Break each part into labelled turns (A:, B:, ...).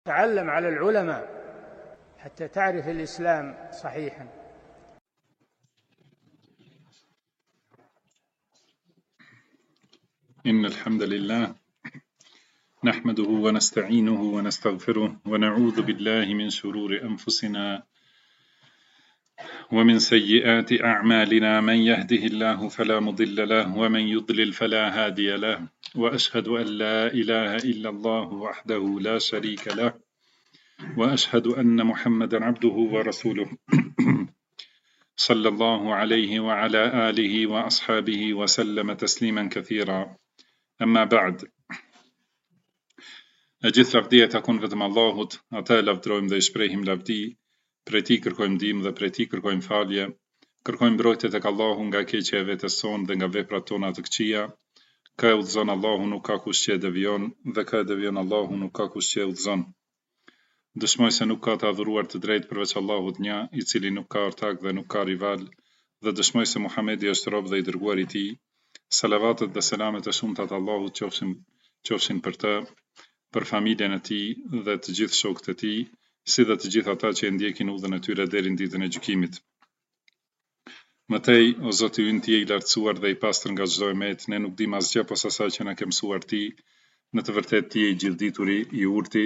A: تعلم على العلماء حتى تعرف الإسلام صحيحا.
B: إن الحمد لله نحمده ونستعينه ونستغفره ونعوذ بالله من شرور أنفسنا ومن سيئات أعمالنا، من يهده الله فلا مضل له ومن يضلل فلا هادي له، وأشهد أن لا إله إلا الله وحده لا شريك له، وأشهد أن محمدا عبده ورسوله صلى الله عليه وعلى آله وأصحابه وسلم تسليما كثيرا. أما بعد, e gjithë lavdia takon vetëm Allahut, ata e lavdrojmë dhe i shprehim lavdi, prej tij kërkojmë ndihmë dhe prej tij kërkojmë falje, kërkojmë mbrojtje tek Allahu nga keqja e vetes sonë dhe nga veprat tona të këqija. Ka e udhëzon Allahu, nuk ka kush që e devijon, dhe ka e devijon Allahu, nuk ka kush që e udhëzon. Dëshmoj se nuk ka të adhuruar të drejtë përveç Allahut një, i cili nuk ka ortak dhe nuk ka rival, dhe dëshmoj se Muhamedi është rob dhe i dërguar i tij. Salavatet dhe selamet e shumta të Allahut qofshin për të, për familjen e tij dhe të gjithë shokët e tij, si dhe të gjithë ata që e ndjekin udhën e tyre deri në ditën e gjykimit. Mëtej, o Zoti ynë, ti je i lartësuar dhe i pastër nga çdo emet, ne nuk dim asgjë posa asaj që na ke mësuar ti, në të vërtetë ti je i gjithdituri, i urti.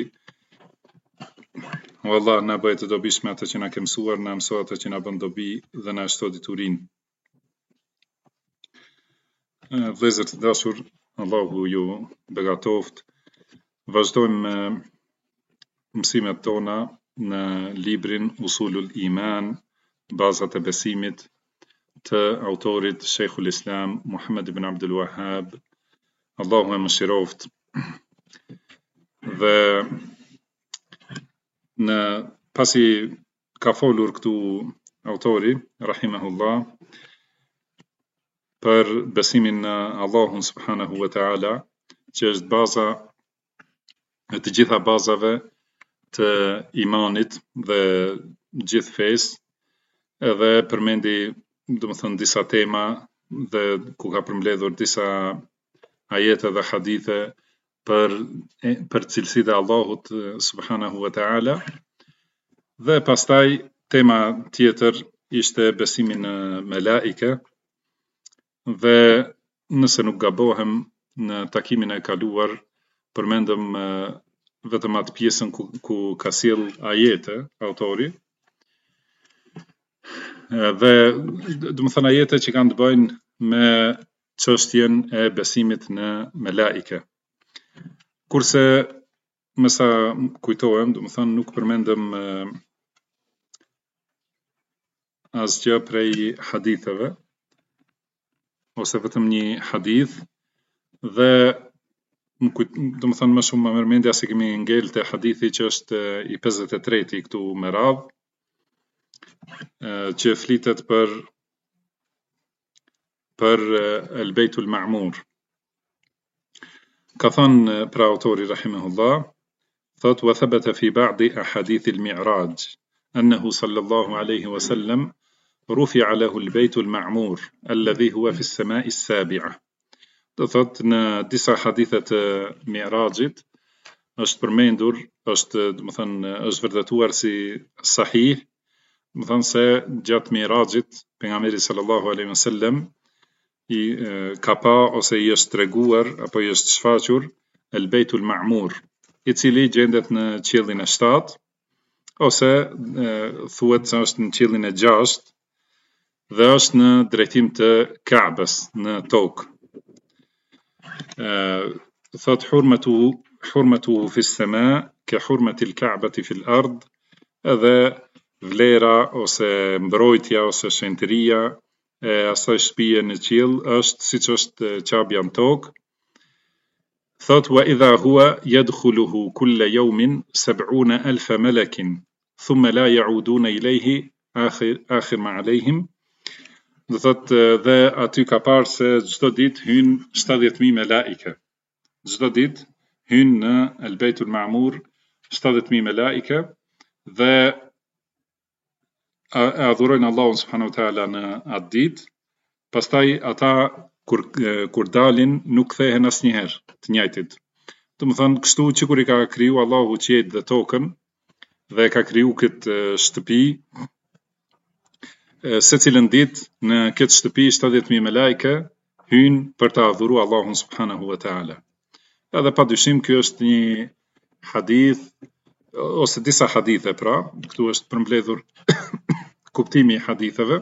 B: O Allah, na bëj të dobishme atë që na ke mësuar, na mëso atë që na bën dobi dhe na shto diturinë. Vëllezër të dashur, Allahu ju begatoft. Vazhdojmë me mësimet tona në librin Usulul Iman, bazat e besimit, të autorit Sheikhul Islam Muhammad ibn Abdul Wahhab, Allahu e mëshiroft. Dhe pasi ka folur këtu autori rahimahullah për besimin në Allahun subhanahu wa taala, që është baza e të gjitha bazave të imanit dhe gjithë fesë, edhe përmendi disa tema dhe ku ka përmbledhur disa ajete dhe hadithe për cilësitë e Allahut subhanahu wa taala, dhe pastaj tema tjetër ishte besimi në melaike. Dhe nëse nuk gabohem, në takimin e kaluar përmendëm vetëm atë pjesën ku ka sjell ajete autori, dhe ajete që kanë të bëjnë me çështjen e besimit në melaike. Kurse më sa kujtohem, nuk përmendëm asgjë prej haditheve, ose vetëm një hadith, dhe më shumë më mendja se kemi ngel te hadithi që është i 53 këtu me radhë, që flitet për El Beitul Ma'mur. Ka thënë pra autori rahimahullah, thot: "Wa thabata fi ba'di ahadith al-mi'raj annahu sallallahu alayhi wa sallam rufi'a lahu al-Beitul Ma'mur alladhi huwa fi as-sama'i as-sabi'ah." Do thot, në disa hadithe të Mi'rajit është përmendur, është vërtetuar si sahih, se gjatë Mi'rajit pejgamberi sallallahu alaihi wasallam ka pa ose i është treguar apo i është shfaqur El Beitul Ma'mur, i cili gjendet në qiellin e 7, ose thuhet se është në qiellin e 6 dhe është në drejtim të Ka'bes, në tokë. Thot: hurmatuhu fi as-sama ka hurmati al-Ka'bati fi al-ard, edhe vlera ose mbrojtja ose shenjtëria e asaj shtëpie në qiell është siç është Qabja në tokë. Thot: wa idha huwa yadkhuluhu kulla yawmin 70,000 malakin thumma la ya'uduna ilayhi akhir ma alayhim. Do thot, dhe aty ka parë se çdo ditë hyn 70,000 melaike. Çdo ditë hyn në El Beitul Ma'mur 70,000 melaike dhe adhurojnë Allahun subhanahu wa taala në atë ditë. Pastaj ata kur dalin nuk kthehen asnjëherë të njëjtit. Të më thënë, kështu që kur I ka kriju Allahu qiejt dhe tokën, dhe ka kriju këtë shtëpi, se cilën ditë në këtë shtëpi 70.000 me lajke hynë për të adhuru Allahun subhanahu wa ta'ala. Edhe pa dyshim kjo është një hadith, ose disa hadithe pra, këtu është përmbledhur kuptimi I haditheve.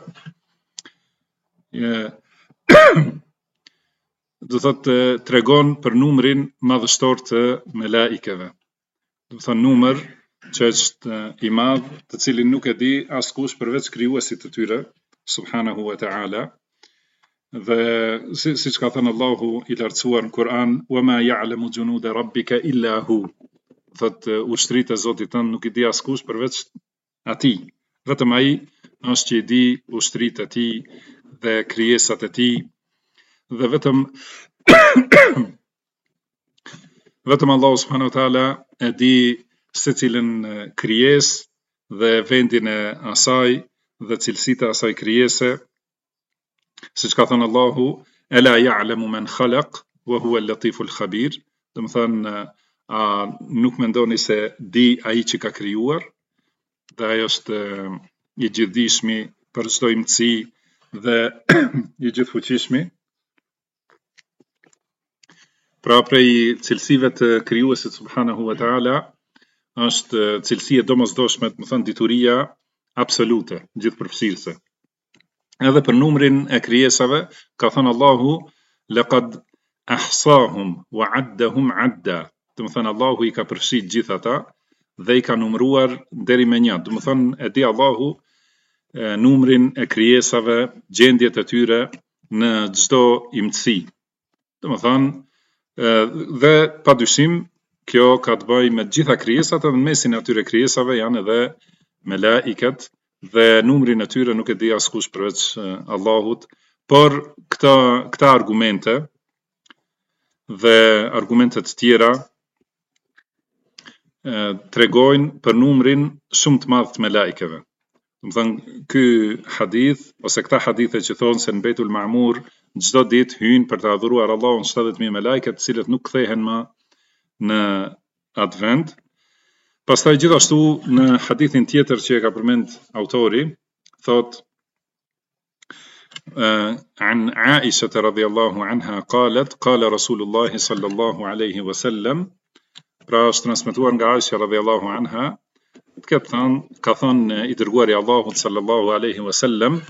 B: Do thotë tregon për numrin madhështor të melaikeve. Do thonë numër që është I madh, të cilin nuk e di askush përveç krijuesit të tyre, subhanahu wa ta'ala. Dhe siç ka thënë Allahu I lartësuar në Kur'an, wa ma ya'lamu junuda rabbika illa hu. Thotë ushtritë e Zotit tënd nuk I di askush përveç atij. Vetëm ai është që I di ushtritë e tij dhe krijesat e tij. Dhe vetëm Allahu subhanahu wa ta'ala e di se cilën krijesë dhe vendin e asaj dhe cilësitë e asaj krijese, siç ka thënë Allahu, ela ya'lamu man khalaq wa huwa al-latiful khabir. Do të thënë, nuk mendoni se di ai që ka krijuar, dhe ai është I gjithdijshmi për çdo imtësi dhe I gjithfuqishmi. Pra prej cilësive të krijuesit subhanahu wa ta'ala është cilësia domosdoshme, do të thënë dituria absolute, gjithëpërfshirëse. Edhe për numrin e krijesave ka thënë Allahu, laqad ahsahum wa addahum adda. Do të thënë Allahu I ka përfshirë gjithë ata dhe I ka numëruar deri me 1. Do të thënë e di Allahu numrin e krijesave, gjendjet e tyre në çdo imtësi. Do të thënë dhe pa dyshim kjo ka të bëjë me gjitha krijesat, dhe në mesin e atyre krijesave janë edhe melaiket, dhe numrin e tyre nuk e di askush përveç Allahut. Por këta argumente dhe argumentet tjera tregojnë për numrin shumë të madh të melaikeve. Do të thënë ky hadith ose këta hadithe që thonë se në Beitul Ma'mur çdo ditë hyjnë për të adhuruar Allahun 70.000 melajke, të cilët nuk kthehen më në atë vend. Pastaj gjithashtu në hadithin tjetër që e ka përmend autori, thot an Aisha radhiyallahu anha qalet qala Rasulullah sallallahu alaihi wasallam, pra është transmetuar nga Aisha radhiyallahu anha, ka thënë I dërguari Allahut sallallahu alaihi wasallam,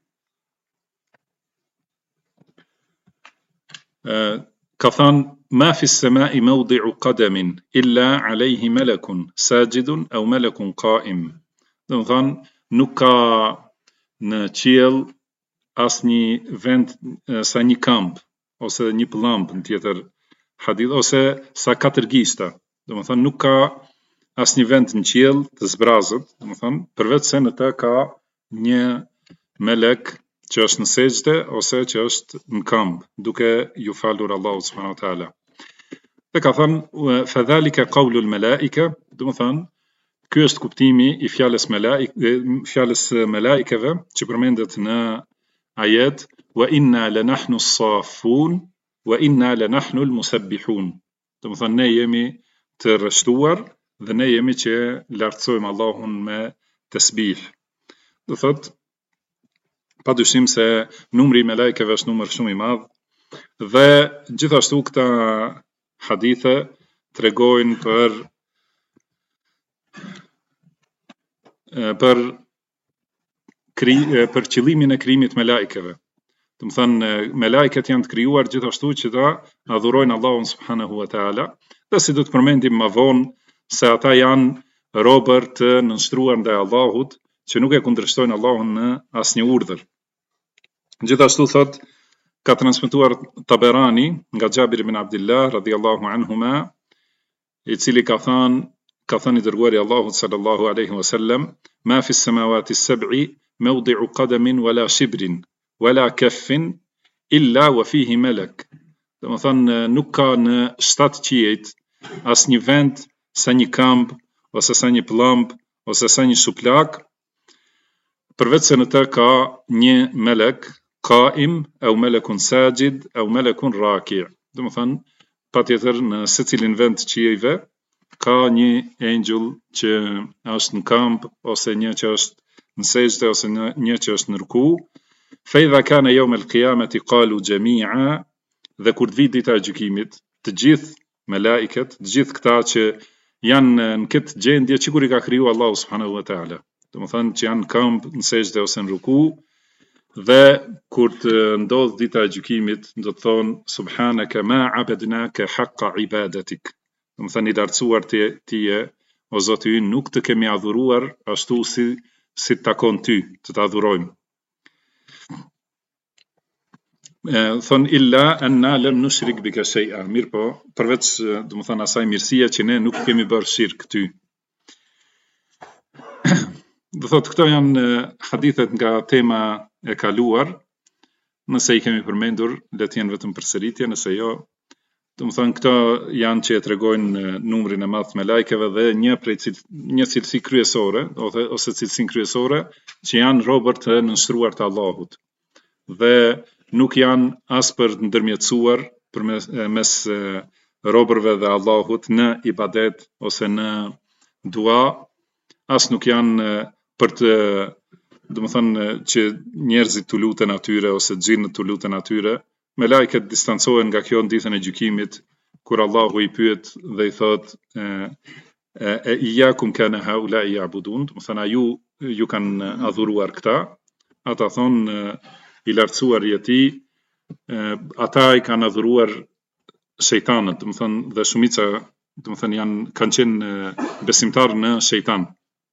B: ka thënë ma fi s-samai mawdi'u qadamin illa alayhi malakun sajidun aw malakun qa'im. Do të thënë nuk ka në qiell asnjë vend sa një këmbë ose një pllëmb në tjetër hadith, ose sa 4 gishta. Do të thënë nuk ka asnjë vend në qiell të zbrazët, do të thënë përveç se në të ka një melek që është në sejdë ose që është në këmbë, duke ju falur Allahu subhanahu wa taala. Dhe ka thënë fadhalika qawlul malaika, do të thënë ky është kuptimi I fjalës melaikeve që përmendet në ajet, wa inna lanahnu as-saffun wa inna lanahnu al-musabbihun. Do të thënë ne jemi të rreshtuar dhe ne jemi që lartësojmë Allahun me tasbih. Do thotë pa dyshim se numri I melajkeve është numër shumë I madh, dhe gjithashtu këta hadithe tregojnë për qëllimin e krijimit melajkeve. Do të thënë melajket janë të krijuar gjithashtu që ta adhurojnë Allahun subhanahu wa taala, dhe si do të përmendim më vonë se ata janë robër të nënshtruar ndaj Allahut, që nuk e kundërshtojnë Allahun në asnjë urdhër. Gjithashtu thot, ka transmetuar Taberani nga Xhabir ibn Abdullah radhiyallahu anhuma, I cili ka thënë I dërguari Allahut sallallahu alaihi wasallam, ma fi s-samawati s-sab'i mawdi'u qadamin wala shibrin wala kaffin illa wa fihi malak. Do të thënë nuk ka në 7 qiejt asnjë vend sa një këmbë ose sa një pllëmb ose sa një suplak, përveç se në të ka një melek qaim, au melekun sajid, au melekun raki'. Do të thënë patjetër në secilin vend të qiejve ka një angel që është në këmbë ose një që është në sejdë ose një që është në ruku. Fa idha kana yawm al-qiyamati qalu jami'a, dhe kur të vijë dita e gjykimit, të gjithë melaiket, të gjithë këta që janë në këtë gjendje që kur i ka kriju Allahu subhanahu wa taala, domethënë që janë në këmbë, në sejdë ose në ruku, dhe kur të ndodh dita e gjykimit do të thonë subhanaka ma abadnaka haqqa ibadatik, domethënë i lartësuar ti o Zoti ynë, nuk të kemi adhuruar ashtu si takon ty të të adhurojmë. Thon illa anna lam nushrik bika shay'a, mirë po përveç domethënë asaj mirësia që ne nuk kemi bërë shirk ty. Do thotë këto janë hadithet nga tema e kaluar, nëse i kemi përmendur le të jenë vetëm përsëritje, nëse jo, domethënë këto janë që e tregojnë numrin e madh të melajkeve dhe një cilësi kryesore ose cilësinë kryesore që janë robër të nënshtruar të Allahut. Dhe nuk janë as për ndërmjetësuar mes robërve dhe Allahut në ibadet ose në dua, as nuk janë për të, domethënë që njerëzit të luten atyre ose xhinët të luten atyre. Melajket distancohen nga kjo në ditën e gjykimit, kur Allahu i pyet dhe i thot iyyakum kana haula ya'budun, domethënë ju kanë adhuruar këta, ata thonë i lartësuar jeti, ata i kanë adhuruar shejtanët, domethënë dhe shumica domethënë kanë qenë besimtarë në shejtan.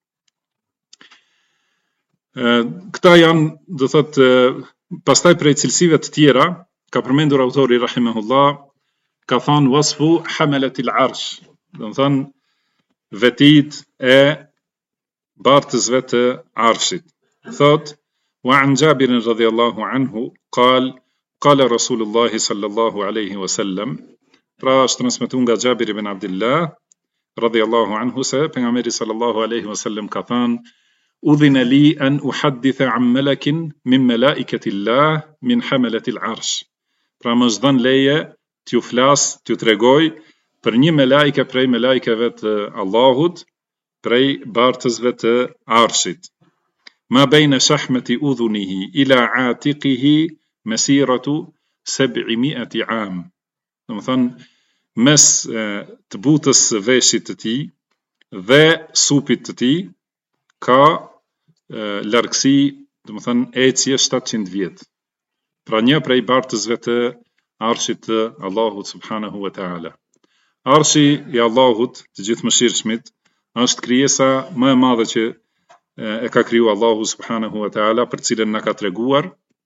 B: Këta janë, do thotë, pastaj prej cilësive të tjera ka përmendur autori rahimahullah, ka thënë wasfu hamalatil arsh, domethënë vetit e bartësve të arshit. Thot وعن جابر رضي الله عنه قال رسول الله صلى الله عليه وسلم، pra është transmetuar nga Jabir ibn Abdullah radhiyallahu anhu se pejgamberi sallallahu alaihi wasallam ka thënë udhina li an uhadditha an malakin min malaikati llah min hamalati al-arsh, pra më është dhënë leje t'ju flas, t'ju tregoj për një melajke prej melajkeve të Allahut, prej bartësve të arshit. Ma bejnë shahmeti udhunihi ila atiqihi mesiratu 700 am. Do më thënë, mes të butës veshit të ti dhe supit të ti ka largësi, do më thënë, ecje 700 vjetë. Pra një prej bartësve të arshit të Allahut subhanahu wa ta'ala. Arshi i Allahut të gjithë mëshirshmit është krijesa më e madhe që e ka kriju Allahu subhanahu wa ta'ala, për cilën na ka treguar.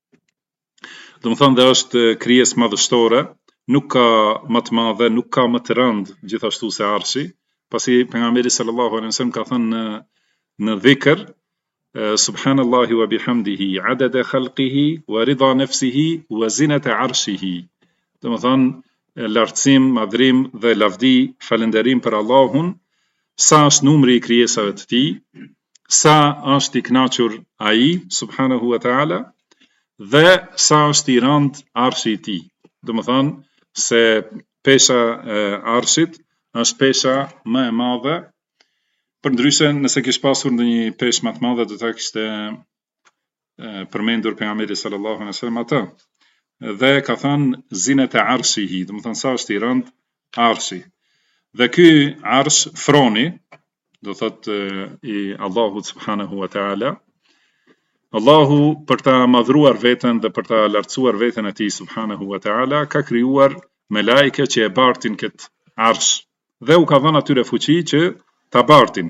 B: Do më thënë dhe është krijesë madhështore, nuk ka më të madhe, nuk ka më të rëndë gjithashtu se arshi, pasi pejgamberi sallallahu alaihi wasallam ka thënë në dhikr subhanallahi wa bihamdihi adada khalqihi wa rida nafsihi wa zinata arshihi. Do më thënë lartësim, madhrim dhe lavdi, falënderim për Allahun, sa është numri i krijesave të tij, sa është i kënaqur ai subhanahu wa ta'ala, dhe sa është i rënd arshi i tij. Do më thënë se pesha e arshit është pesha më e madhe, përndryshe nëse kish pasur ndonjë peshë më të madhe do ta kishte përmendur pejgamberi sallallahu alaihi wasallam atë. Dhe ka thënë zinet e arshihi, do më thënë sa është i rënd arshi. Dhe ky arsh froni, do thotë i Allahut subhanahu wa ta'ala, Allahu për ta madhruar veten dhe për ta lartësuar veten e tij subhanahu wa ta'ala ka krijuar melajke që e bartin këtë arsh dhe u ka dhënë atyre fuqi që ta bartin.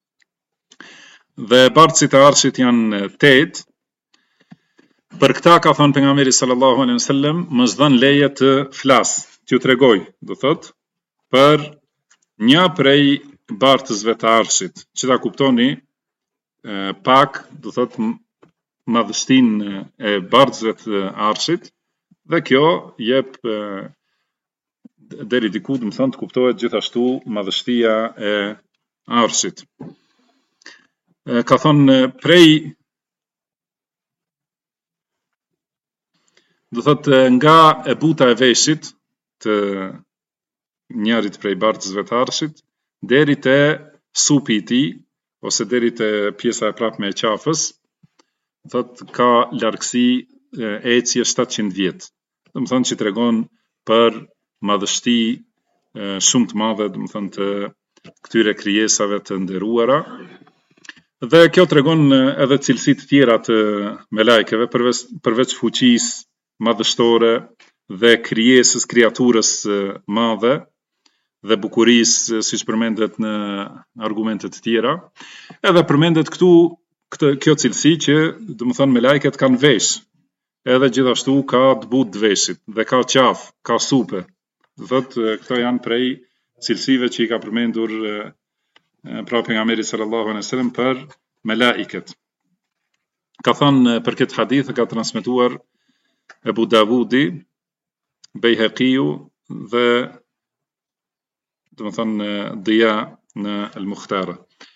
B: Dhe bartësit e arshit janë 8. Për këta ka thënë pejgamberi sallallahu alaihi wasallam, më s'dhan leje të flas, t'ju tregoj, do thotë, për një prej bartësve të arshit, që ta kuptoni pak, do thotë madhështinë e bartësve të arshit, dhe kjo jep deri diku, do të thonë të kuptohet gjithashtu madhështia e arshit. Ka thonë prej, do thotë nga e buta e veshit të njerit prej bartësve të Arshit, deri te supi i tij, ose deri te pjesa e prapme e qafës, thot ka largësi ecje 700 vjet. Domethënë që tregon për madhështi shumë të madhe, domethënë të këtyre krijesave të nderuara. Dhe kjo tregon edhe cilësi të tjera të melajkeve, përveç fuqisë madhështore dhe krijesës, kreaturës madhe dhe bukurisë, siç përmendet në argumente të tjera. Edhe përmendet këtu kjo cilësi që, domethënë, melajket kanë vesh, edhe gjithashtu ka dbut të veshit, dhe ka qafë, ka supe. Thotë këto janë prej cilësive që i ka përmendur pra pejgamberi sallallahu alaihi wasallam për melaiket. Ka thënë për këtë hadith, ka transmetuar Ebu Davudi, Bejheqiu dhe domethënë Dija në Al-Mukhtara.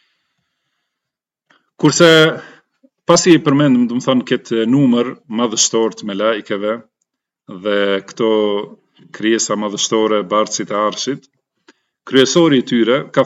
B: Kurse pasi i përmendëm domethënë këtë numër madhështor të melaikeve dhe këto krijesa madhështore, bartësit e Arshit, kryesori i tyre ka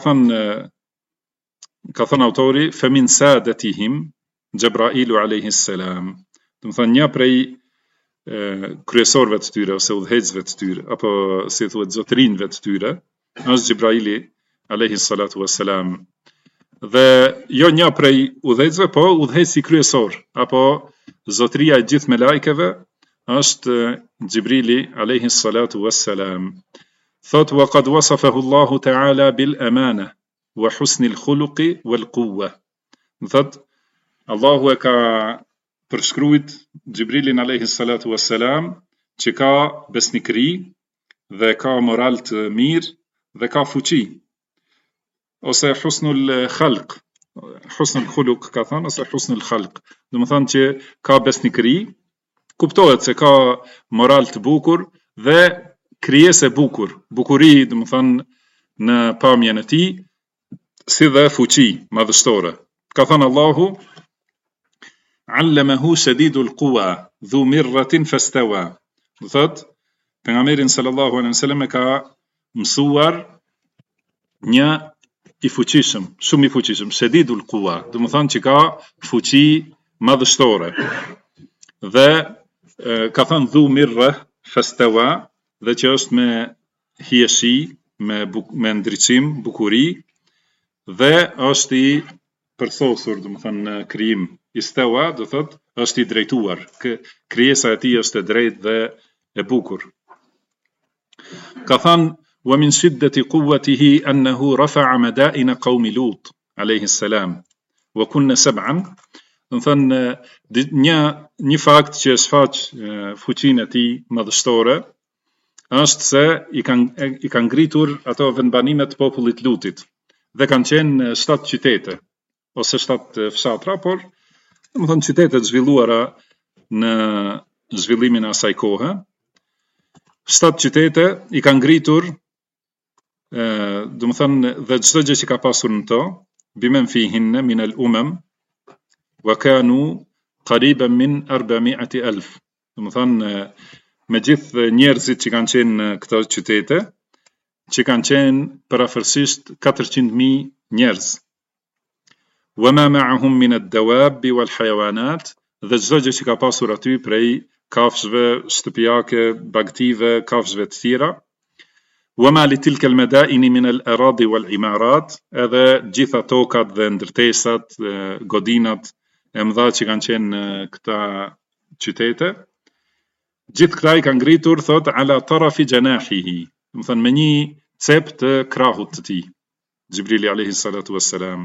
B: thënë autori, femin sadatihim Gjebrailu alayhi salam. Domethënë një prej kryesorëve të tyre ose udhëheqësve të tyre, apo si thuhet zotrinëve të tyre, është Gjebraili alayhi salatu wassalam. Dhe jo një prej udhëheqësve, po udhëheqësi kryesor, apo zotria e gjithë melajkeve është Gjibrili alayhi salatu wassalam. Thot wa qad wasafahu Allahu ta'ala bil amana wa husnil khuluqi wal quwwa. Thot Allahu e ka përshkruajt Gjibrilin alayhi salatu wassalam që ka besnikëri dhe ka moral të mirë dhe ka fuqi, ose husnul khalq, husnul khuluq ka thënë, ose husnul khalq, domethënë që ka besnikëri, kuptohet se ka moral të bukur dhe krijesë e bukur, bukuri domethënë në pamjen e tij, si dhe fuqi madhështore. Ka thënë Allahu, allamahu shadidul quwa dhu mirratin fastawa. Do thot pejgamberin sallallahu alaihi wasallam e ka mësuar një i fuqishëm, shumë i fuqishëm, shadidul quwa, domethënë që ka fuqi madhështore. Dhe ka thënë dhu mirra fastawa, dhe që është me hieshi, me ndriçim, bukuri, dhe është i përthosur, domethënë në krijim. Istawa do thot është i drejtuar, krijesa e tij është e drejtë dhe e bukur. Ka thënë wa min shiddati quwwatihi annahu rafa'a madaina qaumi Lut alayhi salam wa kunna sab'an. Do thënë një fakt që shfaq fuqinë e tij madhështore është se i kanë ngritur ato vendbanimet të popullit Lutit dhe kanë qenë 7 qytete ose 7 fshatra, por domethënë qytete të zhvilluara në zhvillimin e asaj kohe. 7 qytete i kanë ngritur, domethënë dhe çdo gjë që ka pasur në to, bimen fihinne min al-umam wa kanu qariban min 400,000. Domethënë me gjithë njerëzit që kanë qenë në këto qytete, që kanë qenë parafërsisht 400,000 njerëz. Wa ma ma'ahum min ad-dawab wal hayawanat, dhe çdo gjë që ka pasur aty prej kafshëve shtëpiake, bagtive, kafshëve të tjera. Wa ma li tilka al-madain min al-aradi wal imarat, edhe gjitha tokat dhe ndërtesat, godinat e mëdha që kanë qenë në këta qytete. Gjithë këta i kanë ngritur, thot, ala tarafi janahihi, domethënë me një cep të krahut të tij, Gjibrili alayhi salatu wassalam.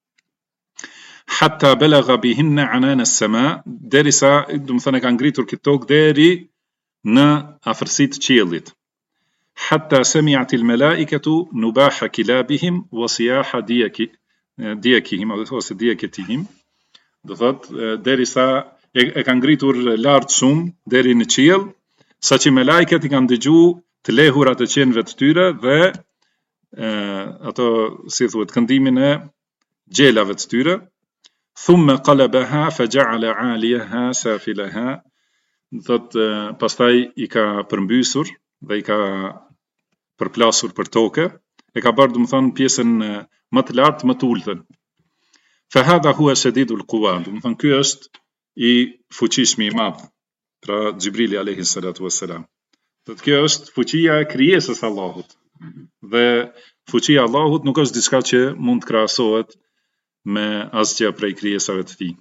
B: Hatta balagha bihinna anan as-sama, derisa domethënë kanë ngritur këtë tokë deri në afërsitë të qiellit. Hatta sami'at al-malaikatu nubaha kilabihim wa siyaha diyakihim ose diyakatihim. Do thot derisa e kanë ngritur lart shumë deri në qiell, saqë melajket i kanë dëgjuar të lehurat e qenëve të tyre dhe ato si thuhet këndimin e gjelave të tyre. Thumma qalabaha faja'ala 'aliyaha safilaha. Thot pastaj i ka përmbysur dhe i ka përplasur për tokë, e ka bërë domethënë pjesën më të lartë, më të ultën. Fa hadha huwa shadidul quwa, domethënë ky është i fuqishmi i madh, pra Xhibrili alayhi salatu wassalam. Kjo është fuqia e krijesës së Allahut. Dhe fuqia e Allahut nuk është diçka që mund të krahasohet me asgjë prej krijesave të tij.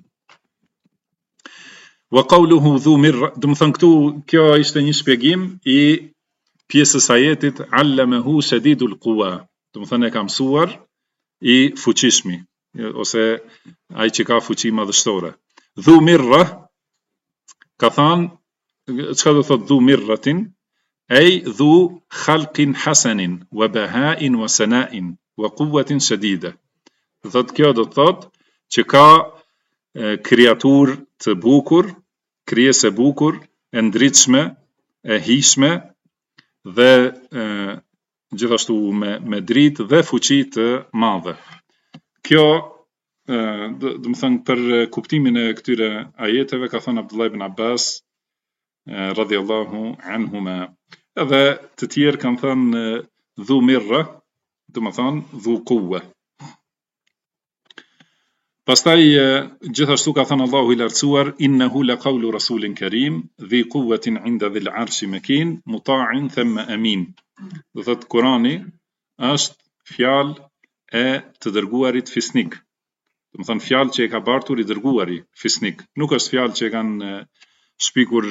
B: Wa qawluhu dhu mirra, domethënë këtu kjo ishte një shpjegim i pjesës ajetit allamahu shadidul quwa, domethënë e ka mësuar i fuqishmi ose ai që ka fuqi madhështore. Dhu mirra ka thënë, çka do thotë dhu mirratin? Ai dhu khalqin hasanin wa bahain wa sana'in wa quwwatin shadida. Do thotë kjo do thotë që ka kreatur të bukur, krijesë e bukur, e ndritshme, e hijshme dhe gjithashtu me dritë dhe fuqi të madhe. Kjo do të thënë për kuptimin e këtyre ajeteve ka thënë Abdullah ibn Abbas radhiyallahu anhuma. Edhe të tjerë kanë thënë dhu mirra, do të thënë dhu quwa. Pastaj gjithashtu ka thënë Allahu i lartësuar innahu laqawlu rasulin karim dhi quwwatin 'inda dhil 'arshi makin muta'in thumma amin. Do thotë Kurani është fjalë e të dërguarit fisnik. Do të thënë fjalë që e ka bartur i dërguari fisnik. Nuk është fjalë që e kanë shpikur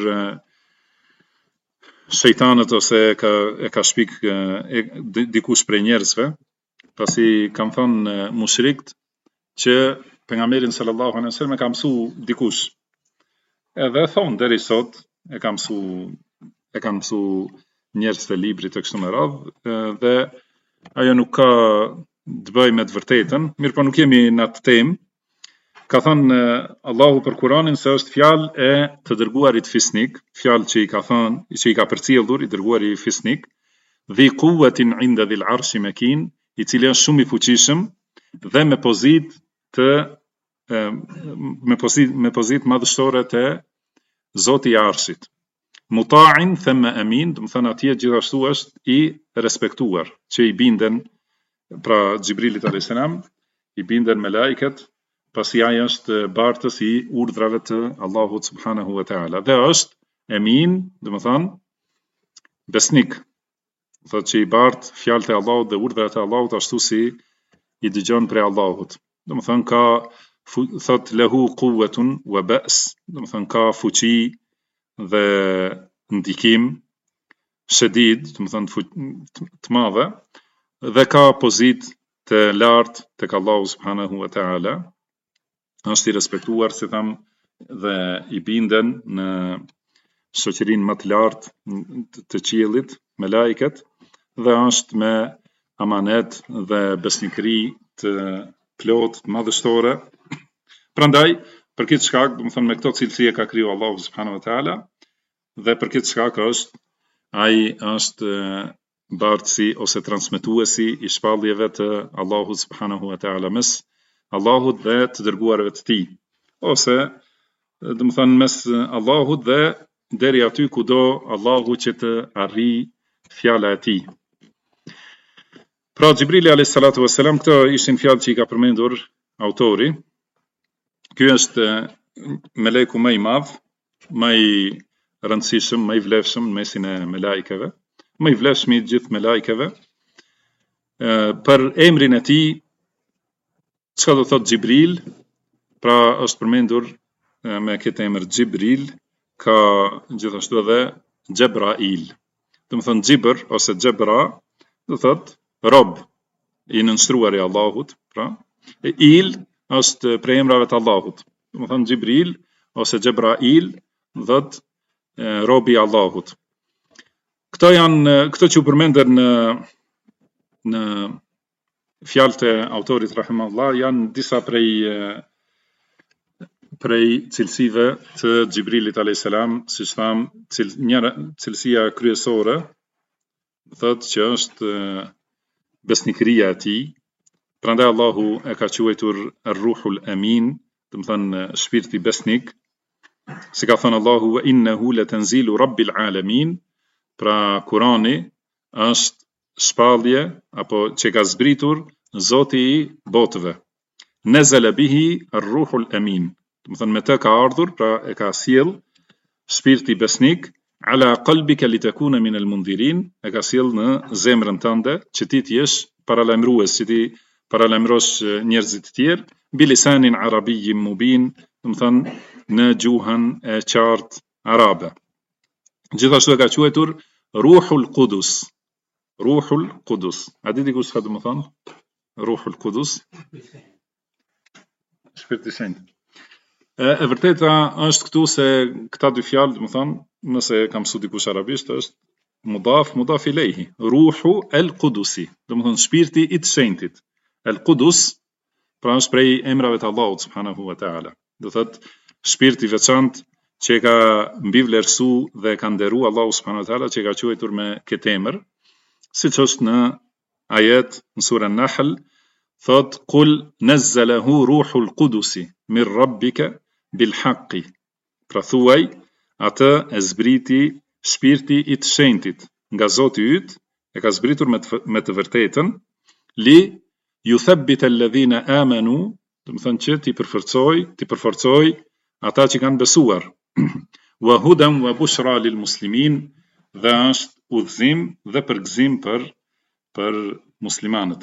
B: shejtanët ose e ka shpik dikush prej njerëzve, pasi kanë thënë mushrikt që pejgamberin sallallahu alaihi wasallam e ka mësu dikush. Edhe thonë deri sot e ka mësu njerëz të librit të kështu me radhë, dhe ajo nuk ka të bëjë me të vërtetën, mirë po nuk jemi në atë temë. Ka thënë Allahu për Kur'anin se është fjalë e të dërguarit fisnik, fjalë që i ka thënë, që i ka përcjellur i dërguari fisnik, dhi quwwatin 'inda dhil 'arshi makin, i cili është shumë i fuqishëm dhe me pozitë të me pozitë madhështore të Zoti i Arshit. Muta'in thumma amin, do të thënë atje gjithashtu është i respektuar, që i binden pra Xhibrilit alayhis salam, i binden me laiket, pasi ai është bartës i urdhrave të Allahut subhanahu wa taala. Dhe është amin, do të thënë besnik. Thotë që i bart fjalët e Allahut dhe urdhrat e Allahut ashtu si i dëgjon prej Allahut. Do të thënë ka thot lahu quwwatun wa ba's, do të thënë ka fuqi dhe ndikim shadid, do të thënë të madhe, dhe ka pozitë të lartë tek Allahu subhanahu wa taala. Është i respektuar, si tham, dhe i binden në shoqërinë më të lartë të qiellit me laiket, dhe është me amanet dhe besnikëri të plot madhështore. Prandaj, për këtë shkak, do të thënë me këto cilësi e ka kriju Allahu subhanahu wa taala, dhe për këtë shkak ai është bartësi ose transmetuesi i shpalljeve të Allahut subhanahu wa taala mes Allahut dhe të dërguarve të tij, ose do të thënë mes Allahut dhe deri aty kudo Allahu që të arrijë fjala e tij. Pra Xhibrili alayhis salatu wassalam, këto ishin fjalë që i ka përmendur autori. Ky është meleku më i madh, më i rëndësishëm, më i vlefshëm në mesin e melajkeve, më i vlefshëm i gjithë melajkeve. Për emrin e tij, çka do thotë Xhibril, pra është përmendur me këtë emër Xhibril, ka gjithashtu edhe Xhebrail. Do të thënë Xhibr ose Xhebra do thotë rob i nënshtruar i Allahut, pra il është prej emrave të Allahut. Do të thënë Xhibril ose Xhebrail do thotë robi i Allahut. Këto që u përmenden në fjalët e autorit rahimahullah janë disa prej cilësive të Xhibrilit alayhis salam, siç tham, cilësia kryesore thotë që është besnikëria e tij. Prandaj Allahu e ka quajtur Ar-Ruhul Amin, do të thënë shpirti besnik. Si ka thënë Allahu wa innahu latanzilu rabbil alamin, pra Kurani është shpallje apo që ka zbritur Zoti i botëve. Nazala bihi ar-ruhul amin. Do të thënë me të ka ardhur, pra e ka sjell shpirti besnik ala qalbika litakuna min al-mundhirin, e ka sjell në zemrën tënde që ti të jesh paralajmërues, që ti paralajmërosh njerëzit të tjerë bilisanin arabiyyin mubin, do të thënë në gjuhën e qartë arabe. Gjithashtu e ka quajtur Ruhul Qudus. Ruhul Qudus. A di dikush çfarë do të thonë? Ruhul Qudus. Shpirti i Shenjtë. E vërteta është këtu se këta dy fjalë, do të thonë, nëse kam mësuar dikush arabisht, është mudaf ilayhi. Ruhu el-Qudusi. Do të thonë shpirti i të shenjtit. El-Qudus, pra është prej emrave të Allahut subhanahu wa taala. Do thotë shpirti i veçantë që ka mbi vlerësu dhe ka nderu Allahu subhanahu wa taala, që ka quajtur me këtë emër, siç është në ajet në surën Nahl, thot qul nazzalahu ruhul qudusi min rabbika bil haqqi. Pra thuaj, atë e zbriti shpirti i të shenjtit nga Zoti yt, e ka zbritur me të vërtetën, li yuthabbita alladhina amanu, do të thonë që ti përforcoj ata që kanë besuar. Wa hudan wa bushra lil muslimin, dhe është udhëzim dhe përgëzim për muslimanët.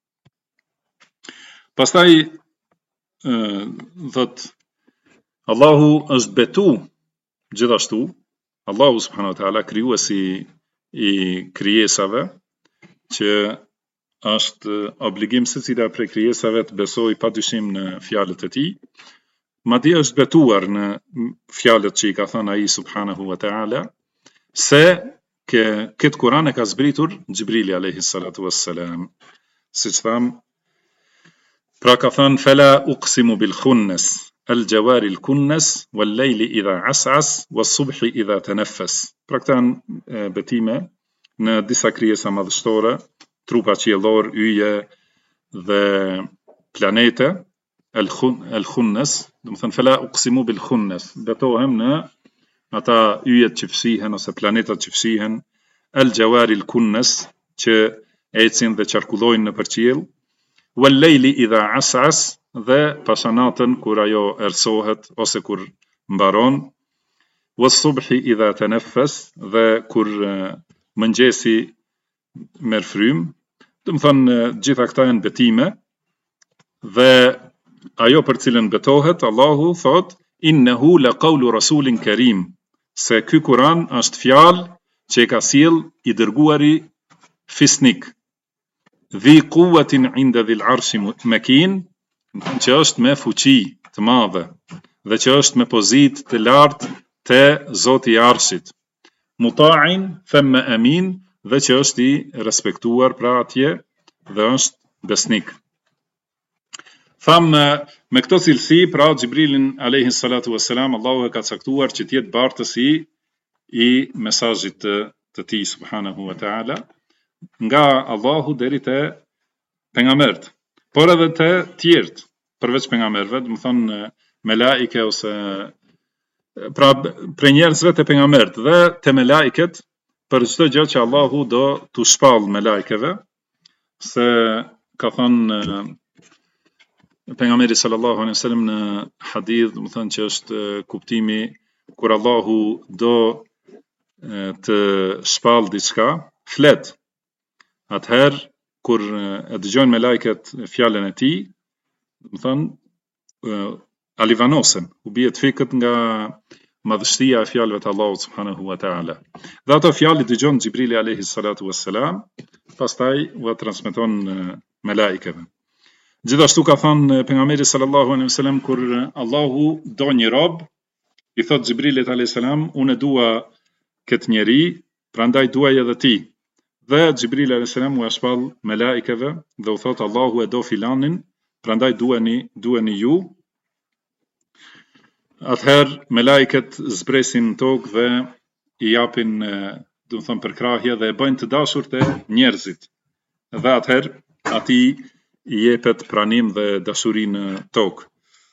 B: Pastaj thot Allahu është betu gjithashtu, Allahu subhanahu wa taala krijuesi i krijesave, që është obligim secila prej krijesave të besojë padyshim në fjalët e tij. Madje është betuar në fjalët që i ka thënë ai subhanahu wa taala, se këtë Kur'an e ka zbritur Xhibrili alayhi salatu wassalam. Siç tham, pra ka thënë fala uqsimu bil khunnas al-jawari al-kunnas wal-layli idha as'as was-subhi idha tanaffas. Pra këta janë betime në disa krijesa madhështore, trupa qiellor, yje dhe planete. El-khunnas, do të thënë fala uqsimu bil khunnas, betohem në ata yjet që fshihen ose planetat që fshihen, al-jawari al-kunnas, që ecin dhe qarkullojnë në qiell, wal-layli idha as'as, dhe pashanatën kur ajo ersohet ose kur mbaron, was-subhi idha tanaffas, dhe kur mëngjesi merr frymë. Do të thënë gjitha këta janë betime, dhe ajo për cilën betohet, Allahu thot innehu laqawlu rasulin karim, se ky Kur'an është fjalë që e ka sjell i dërguari fisnik. Dhi quwwatin 'inda dhil 'arshi makin, që është me fuqi të madhe dhe që është me pozitë të lartë te Zoti i Arshit. Muta'in thumma amin, dhe që është i respektuar pra atje dhe është besnik. Tham me këto cilësi, pra Xhibrilin alayhi salatu wassalam, Allahu e ka caktuar që të jetë bartësi i mesazhit të tij subhanahu wa taala, nga Allahu deri te pejgamberët, por edhe te tjerët përveç pejgamberëve, do të thonë melaike ose pra për njerëzve te pejgamberët dhe te melaiket, për çdo gjë që Allahu do t'u shpall melaikeve, se ka thënë pejgamberi sallallahu alaihi wasallam në hadith, do të thonë që është kuptimi kur Allahu do të shpall diçka, flet. Atëherë kur e dëgjojnë melaiket fjalën e tij, do të thonë alivanosen, u bie të fikët nga madhështia e fjalëve të Allahut subhanahu wa taala. Dhe ato fjalë dëgjon Xhibrili alayhi salatu wassalam, pastaj u transmeton melaikeve. Gjithashtu ka thënë pejgamberi sallallahu alaihi wasallam, kur Allahu do një rob, i thot Xhibrilit alayhi salam, unë dua këtë njeri, prandaj duaj edhe ti. Dhe Xhibrili alayhi salam u shpall melaikeve dhe u thot Allahu e do filanin, prandaj duheni ju. Atëherë melaiket zbresin në tokë dhe i japin, do të thonë, përkrahje dhe e bëjnë të dashur të njerëzit. Dhe atëherë atij i jepet pranim dhe dashuri në tokë.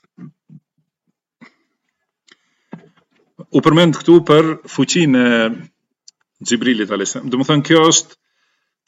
B: U përmend këtu për fuqinë e Xhibrilit alayhis salam. Do të thonë kjo është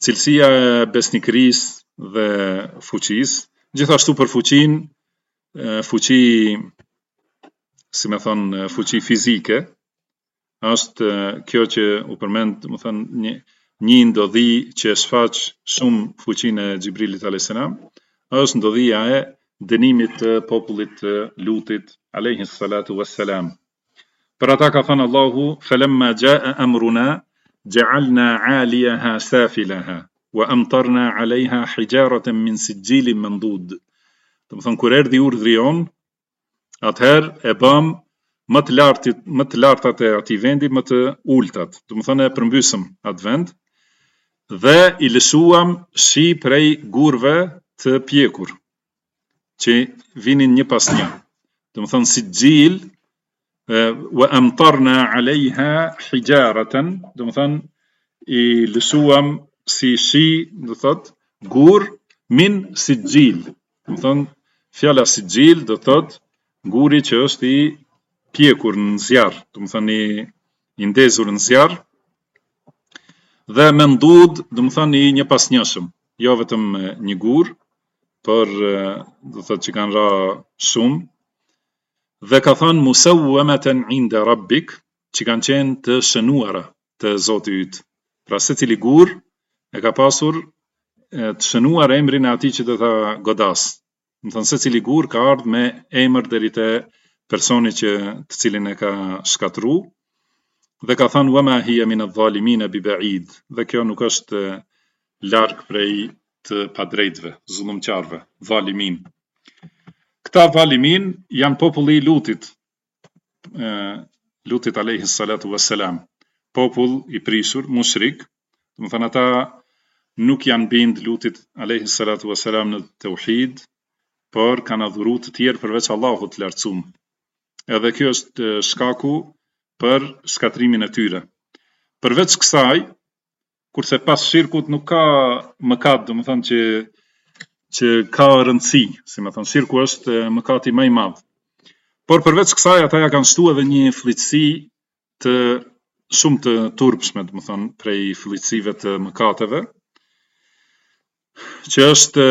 B: cilësia e besnikërisë dhe fuqisë, gjithashtu për fuqinë, fuqi, si me thonë, fuqi fizike, është kjo që u përmend, më thënë, një ndodhi që shfaq shumë fuqinë e Xhibrilit a.s. është ndodhia e dënimit të popullit të Lutit alayhi salatu wassalam. Për ata ka thënë Allahu: "Falamma jaa amruna ja'alna 'aliyaha safilaha wa amtarna 'alayha hijaratan min sijilin mandud." Do të thonë kur erdhi urdhri jon, atëherë e bëm më të lartat e atij vendi, më të ultat. Do të thonë e përmbysëm atë vend dhe i lëshuam shi prej gurve të pjekur që vinin një pas një. Do të thonë sijil wa amtarna 'alayha hijaratan, do të thonë i lëshuam si shi, do thotë gur min sijil. Do të thonë fjala sijil do thotë guri që është i pjekur në zjarr, do të thonë i ndezur në zjarr, dhe mendud, do të thonë i një pasnjëshëm, jo vetëm një gur, por do thotë që kanë ra shumë, dhe ka thënë musawwamatan 'inda rabbik, që kanë qenë të shënuara të Zotit yt. Pra secili gur e ka pasur të shënuar emrin e atij që do ta godas. Do të thonë secili gur ka ardhur me emër deri te personi që të cilin e ka shkatru, dhe ka thënë wama hiya min adh-dhalimin biba'id, dhe kjo nuk është larg prej të padrejtëve, zullumqarve, dhalimin. Këta dhalimin janë populli i Lutit, Lutit alayhi salatu wassalam, popull i prishur, mushrik, do të thonë ata nuk janë bind Lutit alayhi salatu wassalam në tauhid, por kanë adhuru të tjerë përveç Allahut të lartësuar. Edhe kjo është shkaku për shkatrimin e tyre. Përveç kësaj, kurse pas shirkut nuk ka mëkat, do të thonë që ka rëndësi, si më thonë, shirku është mëkati më i madh. Por përveç kësaj, ata ja kanë shtu edhe një fllitësi të shumë të turpshme, do të thonë, prej fllitësive të mëkateve, që është,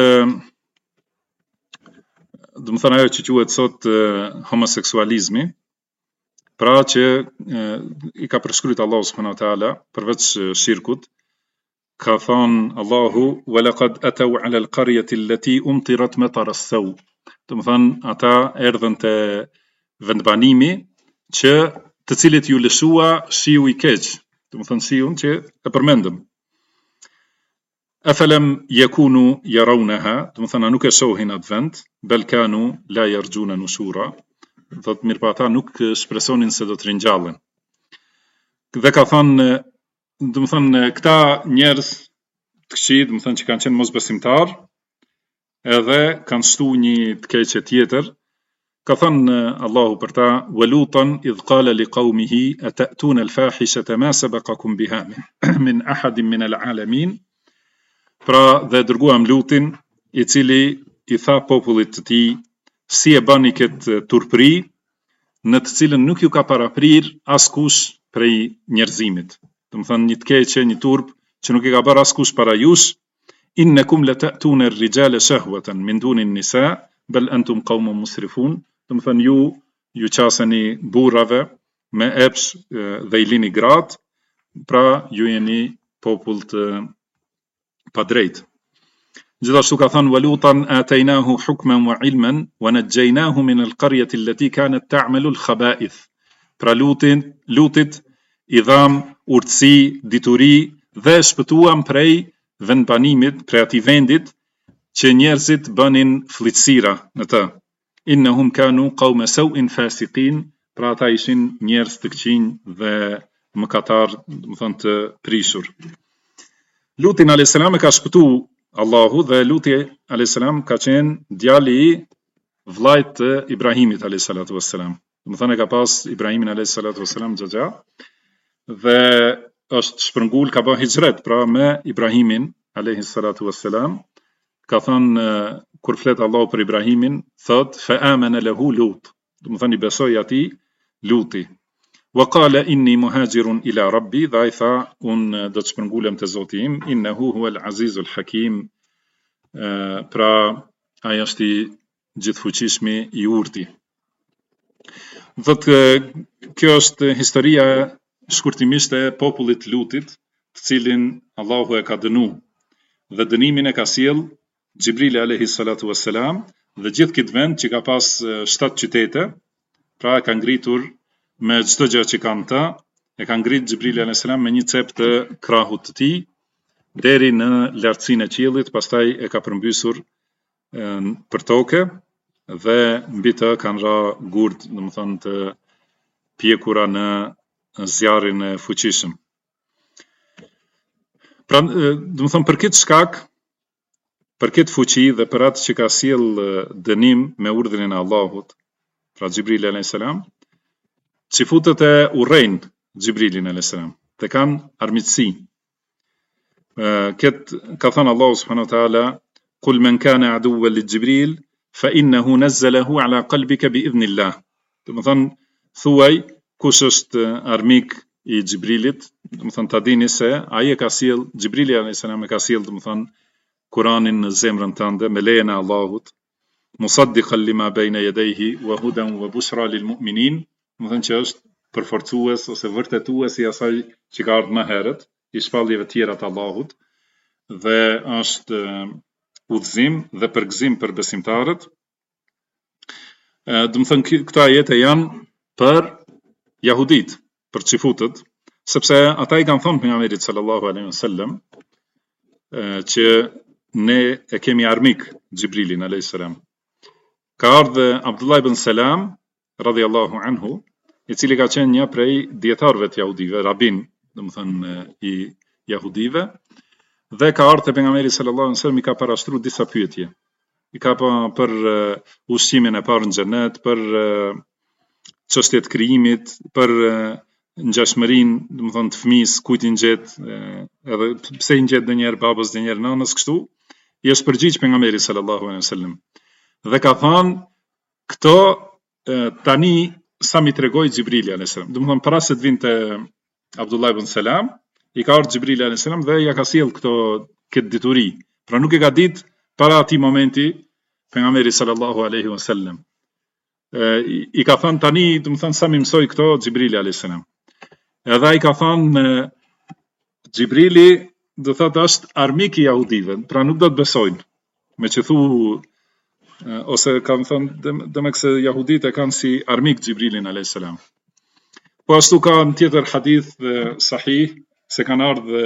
B: do të thonë, ajo që quhet sot homoseksualizmi, pra që i ka përshkruajtur Allahu subhanahu wa taala përveç shirkut. Ka thënë Allahu: "Walaqad ataw 'ala al-qaryati allati umtirat matar as-saw." Do të thonë ata erdhën te vendbanimi që të cilët ju lëshua shiu i keq, do të thonë shiun që e përmendëm. Afalam yakunu yarawnaha, do të thonë nuk e shohin atë vend, bel kanu la yarjuna nushura. Do të mirë pa ata nuk shpresonin se do të ringjallen. Dhe ka thënë, do të thonë këta njerëz të këqij, do të thonë që kanë qenë mosbesimtar, edhe kanë shtu një të keqe tjetër. Ka thënë Allahu për ta: "Walutan idh qala liqaumihi atatuna al-fahishata ma sabaqakum biha min ahadin min al-alamin." Pra dhe dërguam Lutin, i cili i tha popullit të tij: "Si e bani këtë turpëri, në të cilën nuk ju ka paraprir askush prej njerëzimit." Do të thonë një të keqe, një turp që nuk i ka bërë askush para jush. "Innakum lata'tuna ar-rijala shahwatan min duni an-nisa bal antum qaumun musrifun." Do të thonë ju qaseni burrave me epsh dhe i lini gratë, pra ju jeni popull të padrejt. Gjithashtu ka thënë: "Walutan ataynahu hukman wa ilman wa najjaynahu min al-qaryati allati kanat ta'malu al-khaba'ith." Pra Lutit i dham urtësi, dituri dhe shpëtuam prej vendbanimit, prej atij vendit që njerëzit bënin fllitësira në të. Innahum kanu qauma saw'in fasiqin, pra ata ishin njerëz të këqinj dhe mëkatar, do të thonë të prishur. Lutin alayhis salam e ka shpëtu Allahu, dhe Luti alayhis salam ka qenë djali i vllajt të Ibrahimit alayhis salatu wassalam. Do të thonë ka pas Ibrahimin alayhis salatu wassalam xhaxha, dhe është shpërngul, ka bërë hijret, pra me Ibrahimin alayhis salatu wassalam. Ka thënë kur flet Allahu për Ibrahimin, thot fa amana lahu Lut. Do të thonë i besoi atij Luti. wa qala inni muhajirun ila rabbi, dhe ai tha unë do të shpërngulem te Zoti im, innahu huwal azizul hakim, pra ai është i gjithfuqishmi i urti. Thotë kjo është historia shkurtimisht e popullit Lutit, të cilin Allahu e ka dënu, dhe dënimin e ka sjell Xhibrili alayhi salatu wassalam, dhe gjithë këtë vend që ka pas 7 qytete, pra e ka ngritur me çdo gjë që kanë ta, e ka ngrit Xhibrili alayhi salam me një cep të krahut të tij deri në lartësinë e qiellit, pastaj e ka përmbysur për tokë dhe mbi të kanë ra gurd, domethënë të pjekura në zjarrin e fuqishëm. Pra, domethënë për këtë shkak, për këtë fuqi dhe për atë që ka sjell dënim me urdhrin e Allahut, pra Xhibrili alayhis salam, që futet e urrejn Xhibrilin alayhis salam, të kanë armiqësi. Këtë ka thënë Allahu subhanahu wa taala, "Qul man kana aduwwan li Jibril fa innahu nazzalahu ala qalbika bi idhnillah." Domethënë thuaj kush është armik i Xhibrilit, domethënë ta dini se ai e ka sjell Xhibrili alayhis salam, e ka sjell domethënë Kur'anin në zemrën tënde me lejen e Allahut, musaddiqan lima bayna yadayhi wa hudan wa bushra lil mu'minin, domethënë që është përforcues ose vërtetues i asaj që ka ardhur më herët, i shpalljeve tjera të Allahut, dhe është udhëzim dhe përgëzim për besimtarët. Domethënë këto ajete janë për jahudit, për çifutët, sepse ata i kanë thënë pejgamberit sallallahu alaihi wasallam që ne e kemi armik Xhibrilin alayhis salam. Ka ardhur Abdullah ibn Salam radhiyallahu anhu, i cili ka qenë një prej dietarëve të jahudive, rabin, domethënë i jahudive, dhe ka ardhur te pejgamberi sallallahu alaihi wasallam, i ka parashtruar disa pyetje. I ka për ushqimin e parë në xhenet, për çështjet e krijimit, për ngjashmërinë, domethënë të fëmisë, kujt i ngjet, edhe pse i ngjet ndonjëherë babës, ndonjëherë nënës, kështu, i është përgjigj pejgamberi sallallahu alaihi wasallam. Dhe ka thënë këto tani sa mi tregoi Xhibrili alayhis salam. Domethënë para se të vinte Abdullah ibn Salam, i ka ardhur Xhibrili alayhis salam dhe ja ka sjell këtë dituri. Pra nuk e ka ditë para atij momenti pejgamberi sallallahu alaihi wasallam. I ka thënë tani, domethënë sa mi mësoi këto Xhibrili alayhis salam. Edhe ai ka thënë Xhibrili do thotë është armik i jahudive, pra nuk do të besojnë, me që thu ose kanë thënë demek se jahudit e kanë si armik Xhibrilin alayhis salam. Po ashtu ka në tjetër hadith sahih se kanë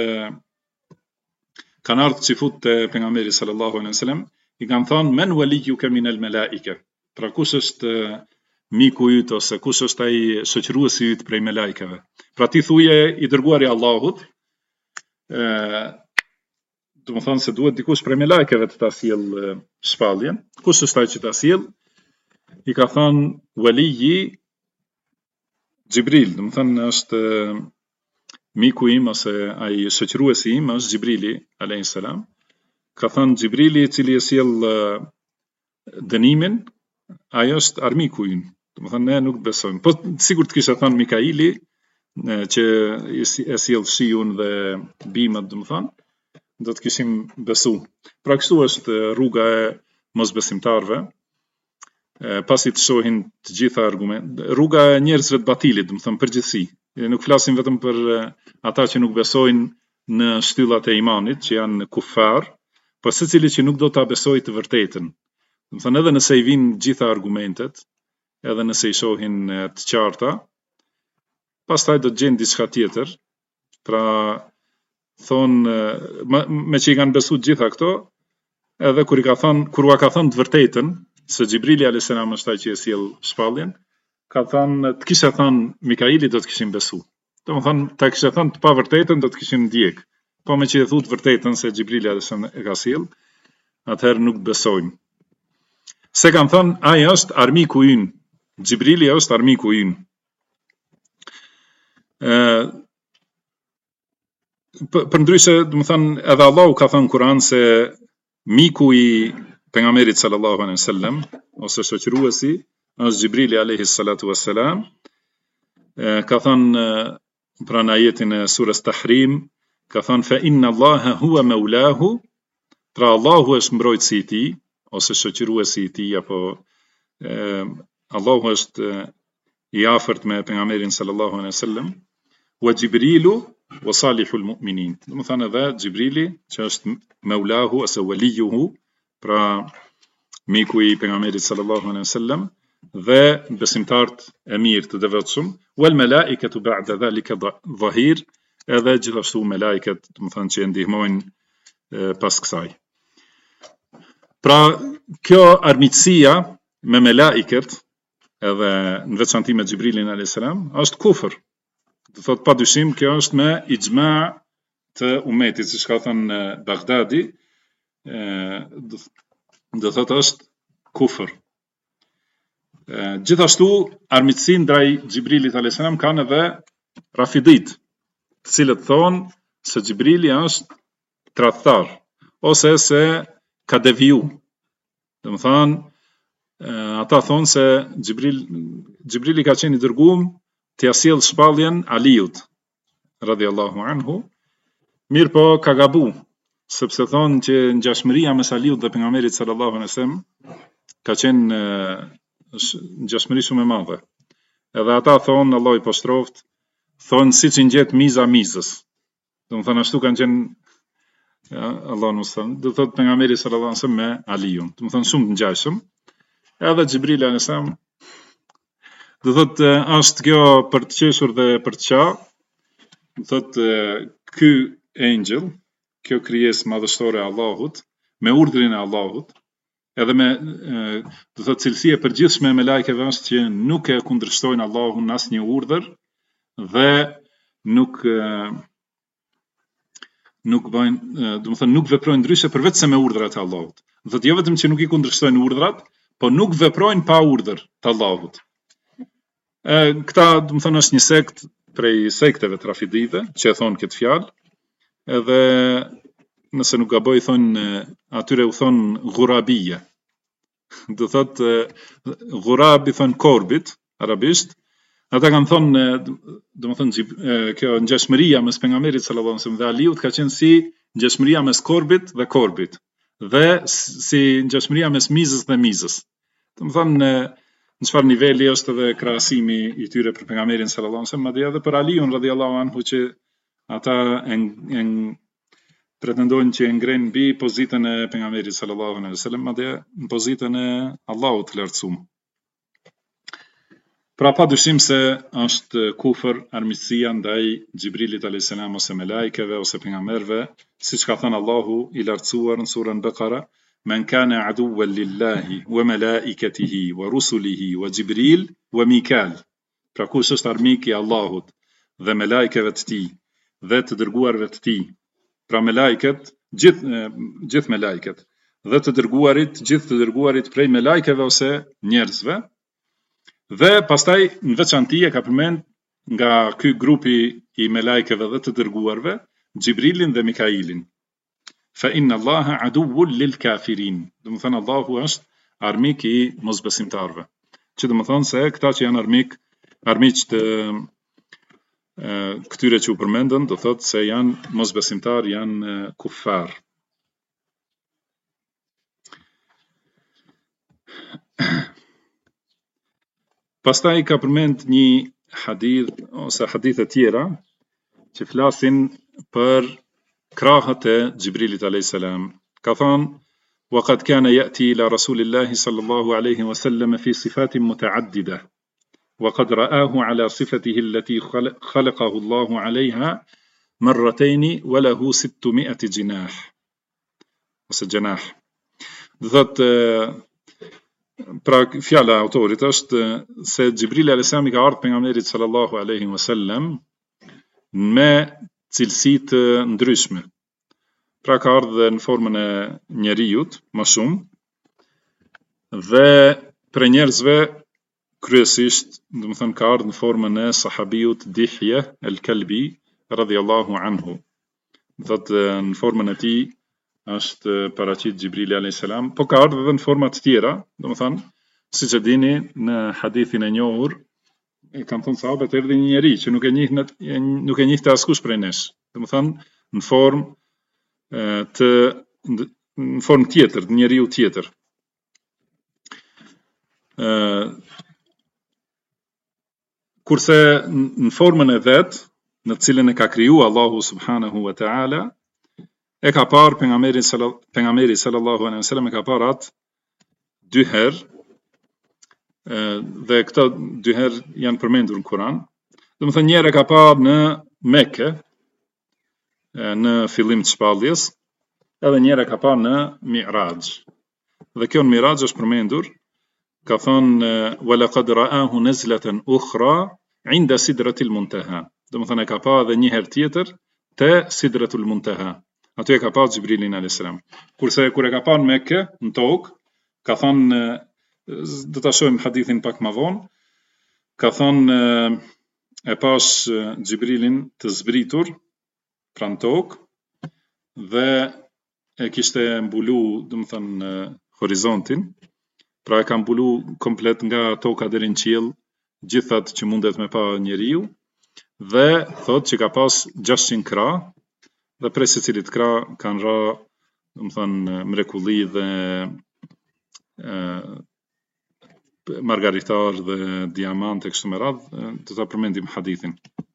B: ardhur çifut te pejgamberi sallallahu alaihi wasallam, i kanë thënë men waliyuka min al malaika. Pra kush është miku yt ose kush është ai shoqëruesi yt prej melajkeve? Pra ti thuje i dërguari i Allahut, do të thonë se duhet dikush prej melajkeve të ta sjell shpalljen. Kush është ai që ta sjell? I ka thënë waliji Xhibril, do të thonë është miku im ose ai shoqëruesi im është Xhibrili alayhis salam. Ka thënë Xhibrili i cili e sjell dënimin, ai është armiku im. Do të thonë ne nuk besojmë. Po sigurt kishte thënë Mikaili që e sjell shiun dhe bimët, do të thonë, do të kishim besu. Pra kështu është rruga e mosbesimtarëve, pasi të shohin të gjitha argumentet, rruga e njerëzve të batilit, do të thonë përgjithësi. Nuk flasim vetëm për ata që nuk besojnë në shtyllat e imanit, që janë kufar, por secili që nuk do ta besojë të vërtetën. Do të thonë edhe nëse i vinë gjitha argumentet, edhe nëse i shohin të qarta, pastaj do të gjejnë diçka tjetër. Pra thonë me që i kanë besu gjitha këto, edhe kur ua ka thënë të vërtetën se Xhibrili alayhis salam është ai që e sjell shpalljen, ka thënë të kishe thënë Mikaili do të kishim besu. Domethënë ta kishe thënë të pavërtetën do të kishim ndjek. Po me që e thu të vërtetën se Xhibrili alayhis salam e ka sjell, atëherë nuk besojmë. Se kanë thënë ai është armiku ynë. Xhibrili është armiku ynë. Përndryshe, do të thënë, edhe Allahu ka thënë në Kur'an se miku i pejgamberit sallallahu alaihi wasallam ose shoqëruesi është Xhibrili alayhi salatu wassalam, ka thënë pra në ajetin e surës Tahrim, ka thënë fa inna Allaha huwa maulahu, pra Allahu është mbrojtësi i tij ose shoqëruesi i tij, apo Allahu është i afërt me pejgamberin sallallahu alaihi wasallam, wa Jibrilu wa salihul mu'minin. Do të thënë edhe Jibrili që është maulahu ose walijuhu, pra miku i pejgamberit sallallahu alaihi wasallam, dhe besimtarët e mirë të devotshëm, wal malaikatu ba'da dhalika dhahir, edhe gjithashtu melaiket, do të thënë që e ndihmojnë pas kësaj. Pra kjo armiqësia me melaiket, edhe në veçanti me Xhibrilin alayhis salam, është kufër. Do thot padyshim kjo është me ixhma të umetit, siç ka thënë Baghdadi, do thot është kufër. Gjithashtu armiqësinë ndaj Xhibrilit alayhis salam kanë edhe Rafidit, të cilët thonë se Xhibrili është tradhtar ose se ka deviju. Do të thonë ata thonë se Xhibrili ka qenë i dërguar t'ia sjell shpalljen Aliut radhiyallahu anhu, mirë po ka gabu, sepse thonë që ngjashmëria mes Aliut dhe pejgamberit sallallahu alaihi wasallam ka qenë ngjashmëri shumë e madhe. Edhe ata thonë, Allah i poshtroft, thonë siç i ngjet miza mizës. Do të thonë ashtu kanë qenë Allah nuk thënë, do thotë pejgamberi sallallahu alaihi wasallam me Aliun. Do të thonë shumë të ngjashëm. Edhe Xhibrili alayhis salam, do thotë është kjo për të qeshur dhe për të qa, do thotë ky angel, kjo krijesë madhështore e Allahut, me urdhrin e Allahut, edhe me do thotë cilësia e përgjithshme e melajkeve është që nuk e kundërshtojnë Allahun në asnjë urdhër dhe nuk bëjnë, do të thonë nuk veprojnë ndryshe përveç se me urdhrat e Allahut. Do thotë jo vetëm që nuk i kundërshtojnë urdhrat, po nuk veprojnë pa urdhër të Allahut. Këta, do të thonë, është një sekt prej sekteve të Rafidive që e thonë këtë fjalë, edhe nëse nuk gaboj thonë atyre u thonë ghurabije. Do thotë ghurab i thonë korbit arabisht. Ata kanë thonë, do të thonë kjo ngjashmëria mes pejgamberit sallallahu alaihi wasallam dhe Aliut ka qenë si ngjashmëria mes korbit dhe korbit, dhe si ngjashmëria mes mizës dhe mizës. Do të thonë në çfarë niveli është edhe krahasimi i tyre për pejgamberin sallallahu alaihi wasallam, madje edhe për Aliun radhiyallahu anhu, që ata pretendojnë që e ngrenë mbi pozitën e pejgamberit sallallahu alaihi wasallam, madje në pozitën e Allahut të lartësuar. Pra padyshim se është kufër armiqësia ndaj Xhibrilit alayhis salam ose melajkeve ose pejgamberëve, siç ka thënë Allahu i lartësuar në surën Bekara, men kana aduwwan lillahi wa malaikatihi wa rusulihi wa Jibril wa Mikal. Pra kush është armik i Allahut dhe melajkeve të tij dhe të dërguarve të tij, pra melajket, gjithë melajket, dhe të dërguarit prej melajkeve ose njerëzve, dhe pastaj në veçanti e ka përmend nga ky grupi i melajkeve dhe të dërguarve Xhibrilin dhe Mikailin. Fa inna Allaha aduwwun lil kafirin. Do të thënë Allahu është armik i mosbesimtarëve. Që do të thonë se këta që janë armiq të këtyre që u përmendën, do thotë se janë mosbesimtar, janë kufar. Pastaj ka përmend një hadith ose hadithe tjera që flasin për krahët e Xhibrilit alayhis salam. Ka thënë: "Waqad kana ya'ti ila Rasulillahi sallallahu alayhi wa sallam fi sifatin muta'addida, وقد رآه على صفته التي خلقه الله عليها مرتين وله 600 جناح." ose gjenah. Do thotë, pra fjala e autorit është se Xhibrili alayhis salam i ka ardhur pejgamberit sallallahu alaihi wasallam me cilësi të ndryshme. Pra ka ardhur në formën e njeriut më shumë, dhe për njerëzve kryesisht, do të thënë, ka ardhur në formën e sahabiut Dihje el-Kalbi radhiyallahu anhu. Do thotë në formën e tij është paraqit Xhibrili alayhis salam, po ka ardhur edhe në forma të tjera, do të thënë, siç e dini në hadithin e njohur kanë thonë sahabët, erdhi një njeri që nuk e njihte askush prej nesh. Domethënë në formë në formë tjetër, njeriu tjetër. Kurse në formën e vet, në të cilën e ka kriju Allahu subhanahu wa taala, e ka parë pejgamberi sallallahu alaihi wasallam, e ka parë atë dy herë, dhe këto dy herë janë përmendur në Kur'an. Domethënë njëherë e ka parë në Mekë, në fillim të shpalljes, edhe njëherë e ka parë në Mi'raj. Dhe kjo në Mi'raj është përmendur, ka thonë walaqad ra'ahu nazlatan ukhra 'inda sidratil muntaha. Domethënë e ka parë edhe një herë tjetër te Sidratul Muntaha. Aty e ka parë Xhibrilin alayhis salam. Kurse kur e ka parë në Mekë, në tokë, ka thonë, do ta shohim hadithin pak më vonë, ka thonë e pash Xhibrilin të zbritur pranë tokë dhe e kishte mbulu, domethënë horizontin. Pra e ka mbulu komplet nga toka deri në qiell, gjithat që mundet me pa njeriu, dhe thot që ka pas 600 krah, dhe prej secilit krah kanë ra, domethënë mrekulli dhe margaritar dhe diamante kështu me radhë, do ta përmendim hadithin.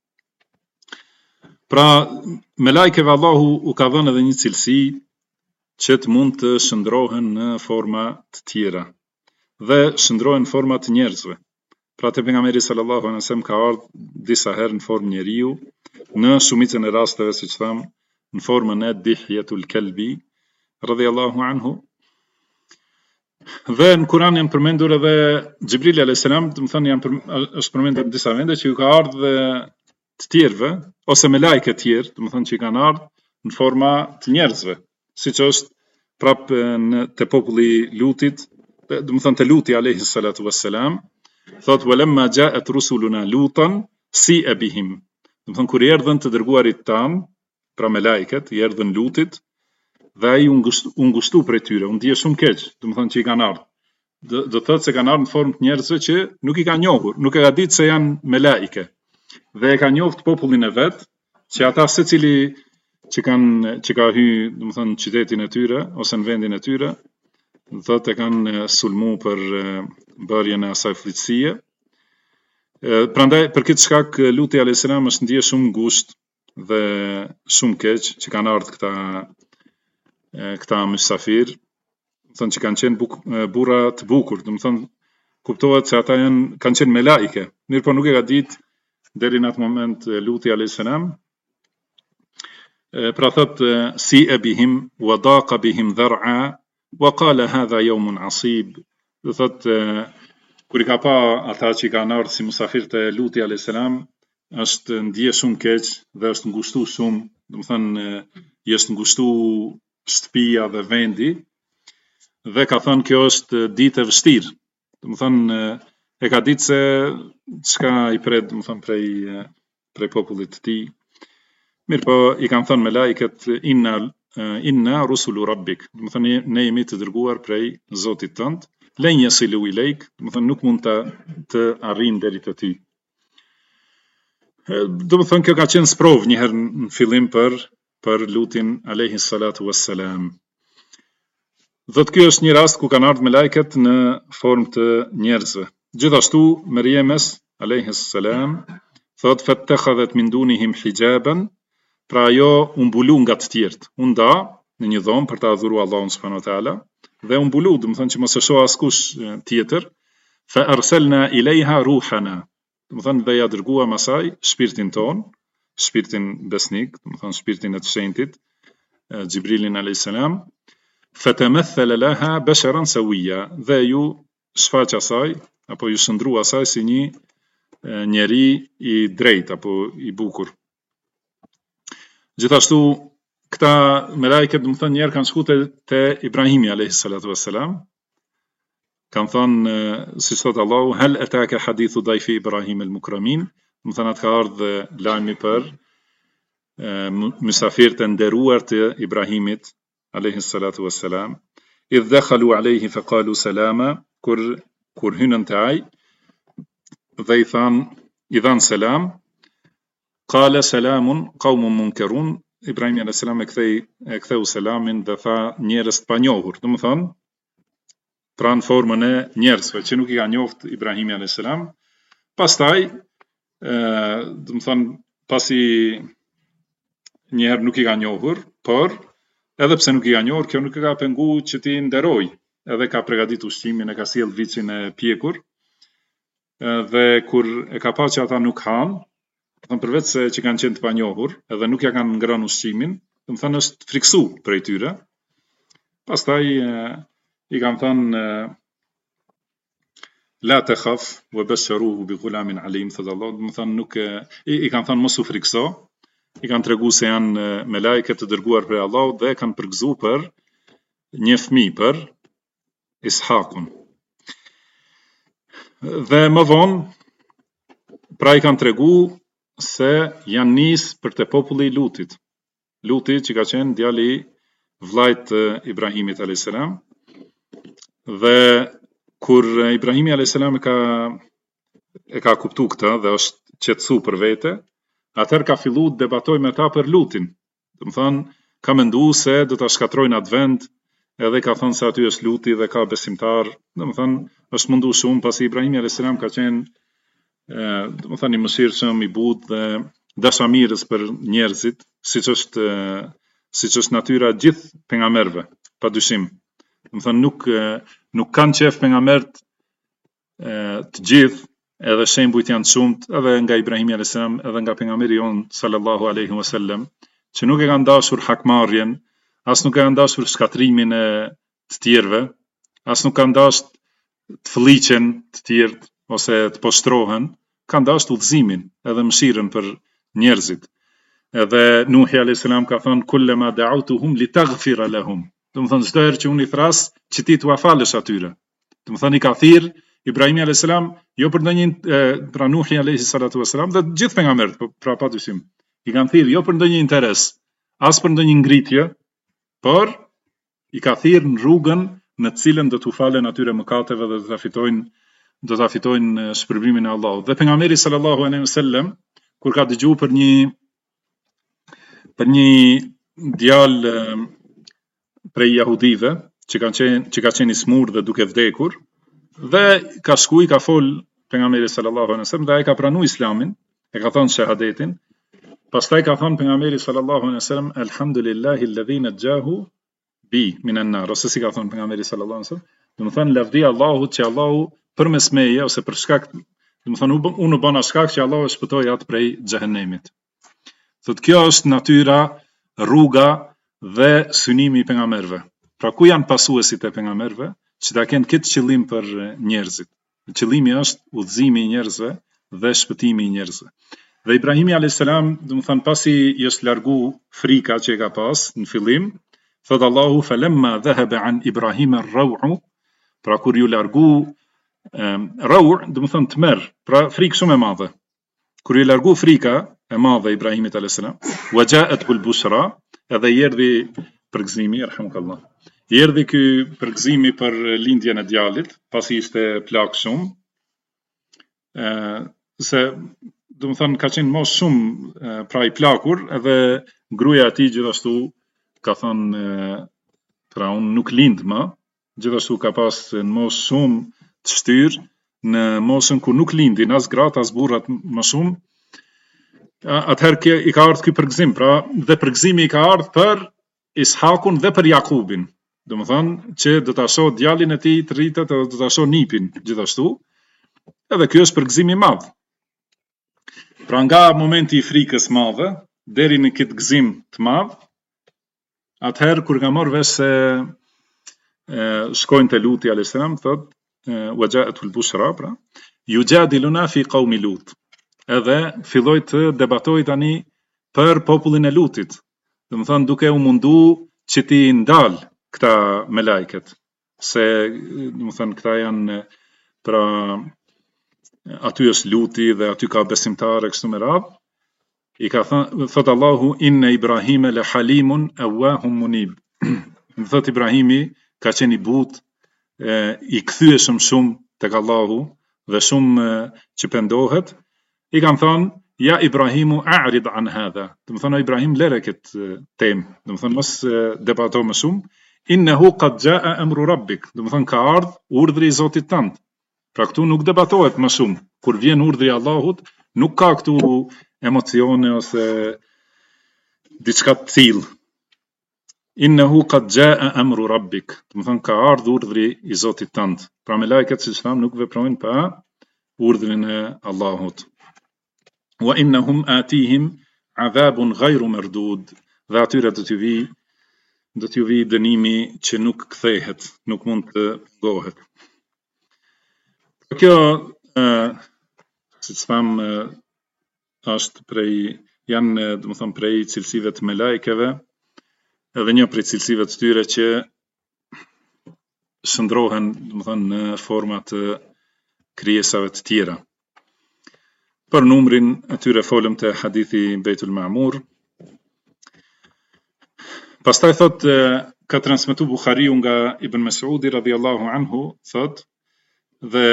B: Pra, me lajkeve Allahu u ka dhënë edhe një cilësi që të mund të shndrohen në forma të tjera dhe shndrohen në forma të njerëzve. Pra te pejgamberi sallallahu alaihi wasallam ka ardhur disa herë në formë njeriu, në shumicën e rasteve siç tham, në formën e Dihyatul Kalbi radhiyallahu anhu. Dhe në Kur'an janë përmendur edhe Xhibrili alayhis salam, domethënë është përmendur në disa vende që ju ka ardhur të tjerëve ose me lajke të tjerë, domethënë që kanë ardhur në forma të njerëzve, siç është prapë te populli Lutit, domethënë te Luti alayhi salatu wassalam, thot walamma ja'at rusuluna lutan si'a bihim. Domethënë kur erdhën të dërguarit tan, pra me lajket, i erdhën Lutit, dhe ai u ngushtu prej tyre, u ndje shumë keq, domethënë që i kanë ardhur. Do thotë se kanë ardhur në formë të njerëzve që nuk i kanë njohur, nuk e ka ditë se janë me lajke. Dhe e ka njoft popullin e vet, që ata secili që ka hyrë, domethënë në qytetin e tyre ose në vendin e tyre, do thotë e kanë sulmu për bërjen e asaj fllitësie. Prandaj për këtë shkak Luti alayhis salam është ndje shumë ngusht dhe shumë keq që kanë ardhur këta mysafir, thonë që kanë qenë burra të bukur, domethënë kuptohet se ata kanë qenë me lajke, mirë po nuk e ka ditë deri në atë moment Luti alayhis salam. Pra thot si'a bihim wa daqa bihim dhar'a wa qala hadha yawmun asib. Do thot kur i ka pa ata që kanë ardhur si musafir te Luti alayhis salam, është ndje shumë keq dhe është ngushtu shumë, domethënë i është ngushtu shtëpia dhe vendi, dhe ka thënë kjo është ditë e vështirë. Domethënë e ka ditë se çka i pret, domethënë prej popullit të tij. Mirë po i kanë thënë me lajket inna rusulu rabbik, domethënë ne jemi të dërguar prej Zotit tënd, len yasilu ilejk, domethënë nuk mund të arrijnë deri te ty. Domethënë kjo ka qenë sprov një herë në fillim për Lutin alayhi salatu wassalam. Dhe ky është një rast ku kanë ardhur me lajket në formë të njerëzve. Gjithashtu Mërjemes alayhi salam thot fattakhadhat min dunihim hijaban, pra ajo u mbulu nga të tjerët, u nda në një dhomë për të adhuruar Allahun subhanahu wa taala, dhe u mbulu, domethënë që mos e shoh askush tjetër. Fa arsalna ilayha ruhana, domethënë dhe ja dërguam asaj shpirtin ton, shpirtin besnik, domethënë shpirtin e të shenjtit, Xhibrilin alayhis salam. Fatamathala laha basharan sawiya, dhe ju shfaq asaj apo ju shndrua asaj si një njeri i drejtë apo i bukur. Gjithashtu këta me lajket, domethënë njerë kanë shku te Ibrahimi alayhis salatu wassalam, kanë thënë siç thot Allahu hal ataka hadithu dayfi Ibrahim al-mukramin, domethënë atë ka ardhur lajmi për mysafirët e nderuar të Ibrahimit alayhis salatu wassalam, idh dakhalu alayhi faqalu salama, kur hynën te ai dhe i thanë i dhanë selam, qala salamun qaumun munkarun, Ibrahimi a.s. e ktheu selamin dhe tha njerëz të panjohur, do të thonë pranë formën e njerëzve që nuk i ka njoft Ibrahimi a.s. Pastaj, do të thonë pasi njëherë nuk i ka njohur, por edhe pse nuk i ka njohur, kjo nuk e ka pengu që ti nderoj, edhe ka përgatit ushqimin, e ka sjell vicin e pjekur, dhe kur e ka pa që ata nuk han, përveç se që kanë qenë të panjohur, edhe nuk ja kanë ngrënë ushqimin, do të thënë është friksu prej tyre. Pastaj i kanë thënë la takhaf wa basharuhu bi ghulamin alim, thot Allah, do të thënë nuk i kanë thënë mos u frikso, i kanë treguar se janë melajke të dërguar prej Allahut dhe kanë përgëzuar për një fëmijë, për Ishakun. Dhe më vonë pra i kanë treguar se janë nis për te populli i Lutit. Luti që ka qenë djali i vllajt Ibrahimit a.s. Dhe kur Ibrahimi a.s. e ka kuptu këtë dhe është qetësu për vete, atëherë ka fillu të debatoj me ta për Lutin. Do të thonë, ka menduar se do ta shkatrojnë atë vend, edhe ka thënë se aty është Luti dhe ka besimtar. Do të thonë, është mundu shumë pasi Ibrahimi a.s. ka qenë do të thënë i mëshirshëm, i butë dhe dashamirës për njerëzit, siç është natyra e gjithë pejgamberëve, padyshim. Do të thënë nuk kanë qef pejgamberët të gjithë, edhe shembujt janë shumët, edhe nga Ibrahimi a.s. edhe nga pejgamberi jon sallallahu alaihi wasallam, që nuk e kanë dashur hakmarrjen, as nuk e kanë dashur shkatrimin e të tjerëve, as nuk kanë dashur të fëlliqen të tjerë ose të poshtrohen, kanë dashur udhëzimin edhe mëshirën për njerëzit. Edhe Nuhi a.s. ka thënë kullama da'awtuhum litaghfira lahum. Do të thonë çdo herë që unë i thras që ti t'ua falësh atyre. Do të thonë i ka thirr Ibrahimi a.s. jo për ndonjë pra Nuhi a.s. dhe gjithë pejgamberët, pra padyshim. I kanë thirr jo për ndonjë interes, as për ndonjë ngritje, por i ka thirr në rrugën në të cilën do t'u falen atyre mëkateve dhe do ta fitojnë shpërblimin e Allahut. Dhe pejgamberi sallallahu alaihi wasallam kur ka dëgjuar për një djalë prej jahudive që ka qenë i smur dhe duke vdekur, dhe ka shkuj, ka fol pejgamberi sallallahu alaihi wasallam dhe ai ka pranuar islamin, e ka thënë shahadetin. Pastaj ka thënë pejgamberi sallallahu alaihi wasallam alhamdulillahi alladhi najahu bi minan nar, ose si ka thënë pejgamberi sallallahu alaihi wasallam, do të thënë lavdi Allahut që Allahu përmes meje ose për shkak, do të thonë unë bëna shkak që Allahu e shpëtoi atë prej xhehenemit. Thotë kjo është natyra, rruga dhe synimi i pejgamberëve. Pra ku janë pasuesit e pejgamberëve që ta kenë këtë qëllim për njerëzit. Qëllimi është udhëzimi i njerëzve dhe shpëtimi i njerëzve. Dhe Ibrahimi a.s. do të thonë pasi i është largu frika që e ka pas në fillim, thotë Allahu falamma dhahaba an Ibrahim ar-raw'u, pra kur ju largu raur, do të thonë tmerr, pra frikë shumë e madhe. Kur i largu frika e madhe Ibrahimit a.s. wa ja'athu al-bushra, edhe i erdhi përgëzimi, yarhamukallah. I erdhi ky përgëzimi për lindjen e djalit, pasi ishte plak shumë. Se do të thonë ka qenë mos shumë pra i plakur, edhe gruaja e tij gjithashtu ka thënë pra unë nuk lind më, gjithashtu ka pas në mos shumë të shtyr, në moshën ku nuk lindin as gratë as burrat më shumë. Atëherë i ka ardhur ky përgëzim, pra dhe përgëzimi i ka ardhur për Ishakun dhe për Jakubin. Do të thonë që do ta shoh djalin e tij të rritet, do ta shoh nipin gjithashtu. Edhe ky është përgëzim i madh. Pra nga momenti i frikës madhe deri në këtë gëzim të madh, atëherë kur ka marrë vesh se shkojnë te Luti alayhis salam, thotë wa ja'athu al-bushra, pra yujadiluna fi qaumi Lut. Edhe filloi të debatoj tani për popullin e Lutit. Do të thonë duke u mundu që ti ndal këta melajket, se do të thonë këta janë pra aty është Luti dhe aty ka besimtarë kështu me radhë. I ka thënë, thot Allahu inna Ibrahima la halimun awahum munib. Thot Ibrahimi ka qenë i butë, i kthyeshëm shumë tek Allahu dhe shumë që pendohet, I kanë thonë, ja Ibrahimu a'rid an hadha. Do të thonë Ibrahim lere këtë temë. Do të thonë mos debato më shumë. Innehu qad jaa amru rabbik. Do të thonë ka ardhur urdhri i Zotit tënd. Pra këtu nuk debatohet më shumë. Kur vjen urdhri i Allahut, nuk ka këtu emocione ose diçka të tillë. Innehu qad jaa amru rabbik. Do të thonë ka ardhur urdhri i Zotit tënd. Pra me lajket siç tham nuk veprojnë pa urdhrin e Allahut. Wa innahum atihim adhabun ghayru mardud. Dhe atyre do t'ju vi dënimi që nuk kthehet, nuk mund të pengohet. Kjo siç tham është janë do të them prej cilësive të melajkeve, edhe një prej cilësive të tyre që shndrohen do të them në forma të krijesave të tjera. Për numrin atyre folëm të hadithi Bejtul Ma'mur. Pastaj thot ka transmetu Bukhariu nga Ibn Mas'udi radhiyallahu anhu, thot dhe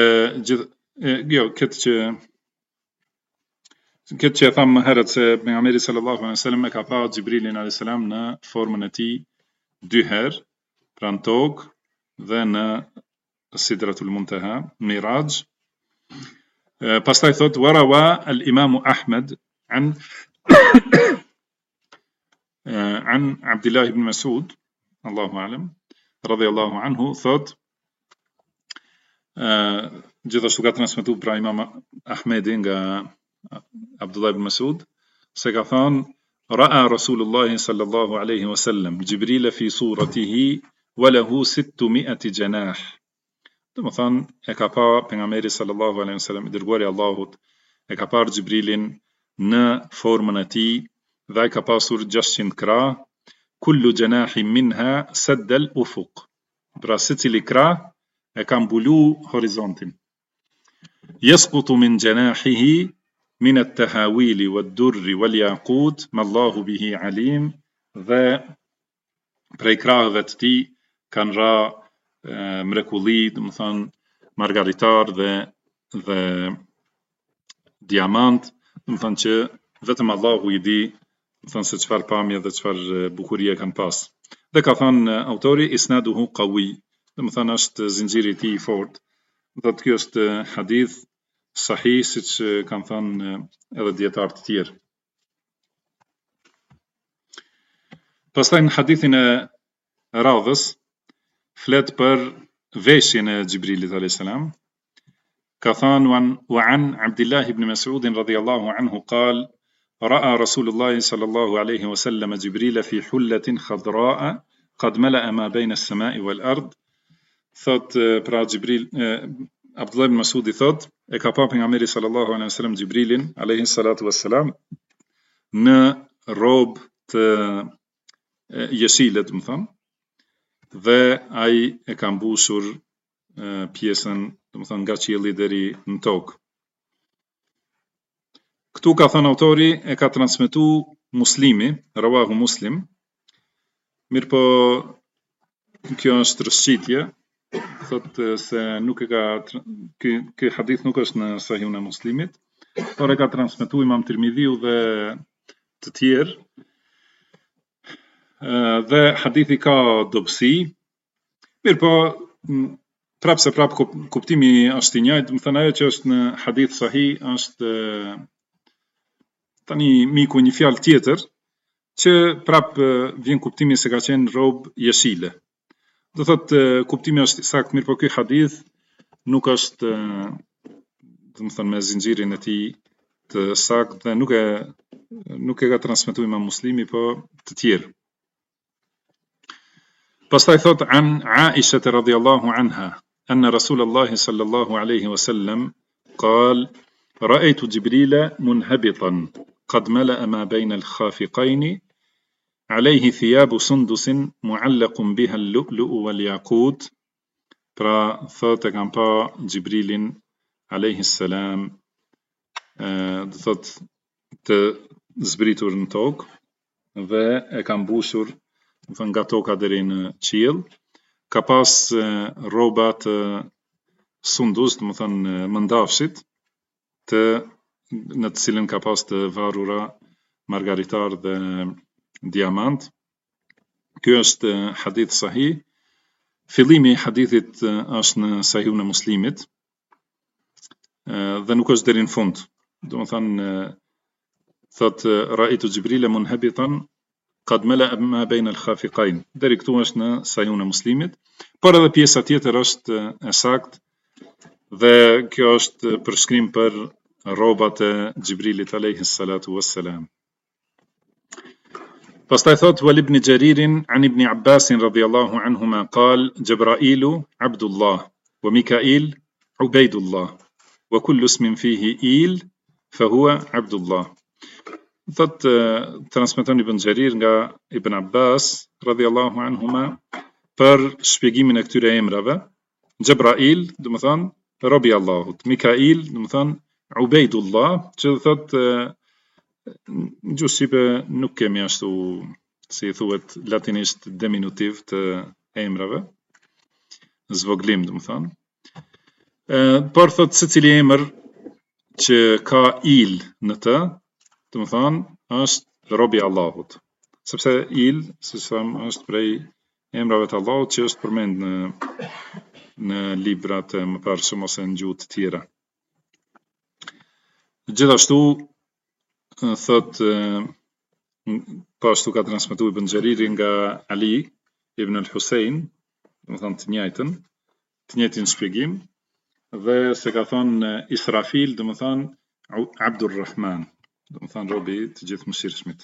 B: këtë që tham më herët se pejgamberi sallallahu alaihi wasallam e ka pa Xhibrilin alayhis salam në formën e tij dy herë, pra në tokë dhe në Sidratul Muntaha, Miraj. Pastaj thot warawa al-Imam Ahmed an Abdullah ibn Mas'ud, Allahu a'lam, radhiyallahu anhu, thot gjithashtu ka transmetuar pra Imam Ahmedi nga Abdullah ibn Mas'ud se ka thënë ra'a Rasulullah sallallahu alaihi wasallam Jibril fi suratihi wa lahu 600 janah. Do të thonë e ka pa pejgamberi sallallahu alaihi wasallam i dërguari i Allahut e ka parë Xhibrilin në formën e tij dhe ai ka pasur 600 krah, kullu janahin minha sadda al-ufuq. Pra secili krah e ka mbulu horizontin. Yasqutu min janahihi min at-tahawil wad-durr wal-yaqut ma Allahu bihi alim. Dhe prej krahëve të tij kanë ra mrekulli, do të thonë margaritar dhe diamant, do të thonë që vetëm Allahu i di, do të thonë se çfarë pamje dhe çfarë bukurie kanë pas. Dhe ka thënë autori isnaduhu qawi, do të thonë është zinxhiri i tij i fortë. Dhe kjo është hadith sahih siç kanë thënë edhe dietar të tjerë. Pastaj në hadithin e radhës flet për veshjen e Xhibrilit alayhis salam. Ka thënë wa an Abdullah ibn Mas'ud radhiyallahu anhu qal ra'a Rasulullah sallallahu alayhi wasallam Jibril fi hullatin khadra'a qad mala'a ma bayna as-sama'i wal-ard. Thot pra Xhibril Abdullah ibn Mas'ud i thot e ka pa pejgamberi sallallahu alaihi wasallam Xhibrilin alayhi salatu wassalam në robë të jeshile, do të them, dhe ai e ka mbushur pjesën, do të them, nga qielli deri në tokë. Këtu ka thënë autori e ka transmetuar Muslimi, rawahu Muslim. Mirëpo kjo është rëshqitje, thot se nuk e ka ky hadith nuk është në Sahihun e Muslimit, por e ka transmetuar Imam Tirmidhiu dhe të tjerë. Dhe hadithi ka dobësi. Mirëpo prapse kuptimi është i njëjtë, më thënë ajo që është në hadith sahih është tani miku një fjalë tjetër që prap vjen kuptimi se ka qenë robë jeshile. Do thot kuptimi është sakt, mirë po ky hadith nuk është do të thënë me zinxhirin e tij të sakt dhe nuk e ka transmetuar Imam Muslimi, po të tjerë. Pastaj thot an Aisha radhiyallahu anha anna Rasulullah sallallahu alaihi wasallam qal ra'aytu Jibrila munhabitan qad mala'a ma bayna al-khafiqayn alayhi thiyabu sundusin mu'allaqun biha al-lu'lu'u wal-yaqut. Pra thot e kam pa Xhibrilin alayhi salam do thot të zbritur në tokë dhe e ka mbushur nga toka deri në qiell. Ka pas rroba të sundus, do të thënë mëndafshit, të në të cilën ka pas të varura margaritar dhe diamant. Ky është hadith sahih. Fillimi i hadithit është në Sahihun e Muslimit dhe nuk është deri në fund. Domethënë thot ra'aytu Jibrila munhabitan qad mala'a ma bayna al-khafiqayn. Deri këtu është në Sahihun e Muslimit, por edhe pjesa tjetër është e saktë dhe kjo është përshkrim për rrobat e Jibrilit alayhi salatu wassalam. Pastaj thot wal ibn Jaririn an ibn Abbas radhiyallahu anhuma qal Jibrailu Abdullah wa Mikail Ubaydullah wa kullu ismin fihi il fa huwa Abdullah. Thot transmeton ibn Jarir nga ibn Abbas radhiyallahu anhuma për shpjegimin e këtyre emrave. Jibrail, do të thonë robi i Allahut, Mikail, do të thonë Ubaydullah, që thot gjuhë shqipe nuk kemi ashtu, si thuhet latinisht, diminutiv të emrave, zvoglim, do të thonë. Por thot secili emër që ka il në të, do të thonë është robi i Allahut. Sepse il, siç tham, është prej emrave të Allahut që është përmend në librat e mëparshëm ose në gjuhë të tjera. Gjithashtu thot po ashtu ka transmetuar Ibn Jariri nga Ali ibn al-Husayn, do të thonë të njëjtin shpjegim, dhe se ka thonë Israfil, do të thonë Abdurrahman, do të thonë robi të gjithë mëshirshmit.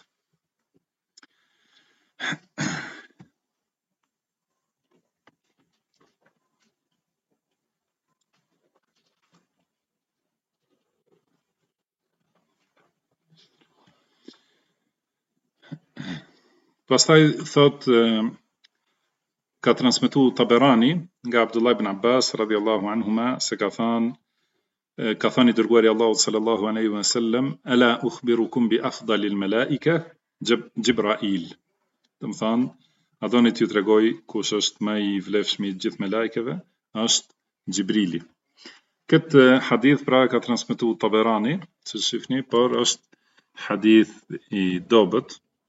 B: Pastaj thot ka transmetuar Taberani nga Abdullah ibn Abbas radhiyallahu anhuma se ka thënë i dërguari i Allahut sallallahu alaihi wasallam ala ukhbirukum bi afdalil malaika Jibrail. Do të thonë, a doni t'ju tregoj kush është më i vlefshëm i gjithë me lajkeve? Është Jibrili. Këtë hadith pra ka transmetuar Taberani, siç shihni, por është hadith i dobët.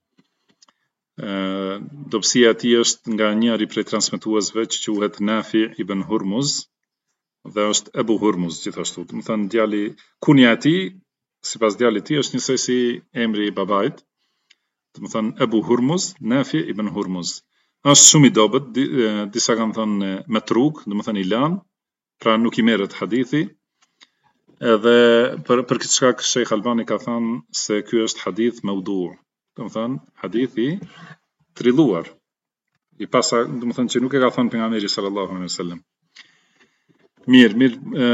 B: Dobësia e tij është nga njëri prej transmetuesve që quhet Nafi ibn Hurmuz dhe është Abu Hurmuz gjithashtu. Do të thonë djali, kunja e tij sipas djalit të tij është njësoj si emri i babait. Do të thonë Abu Hurmuz, Nafi ibn Hurmuz. Është shumë i dobët, disa kanë thënë metruk, do të thonë i lan, pra nuk i merret hadithi. Edhe për këtë shkak Sheikh Albani ka thënë se ky është hadith mawdu'. Do të thonë hadithi trilluar. I pasa, do të thonë që nuk e ka thënë pejgamberi sallallahu alaihi wasallam. Mirë,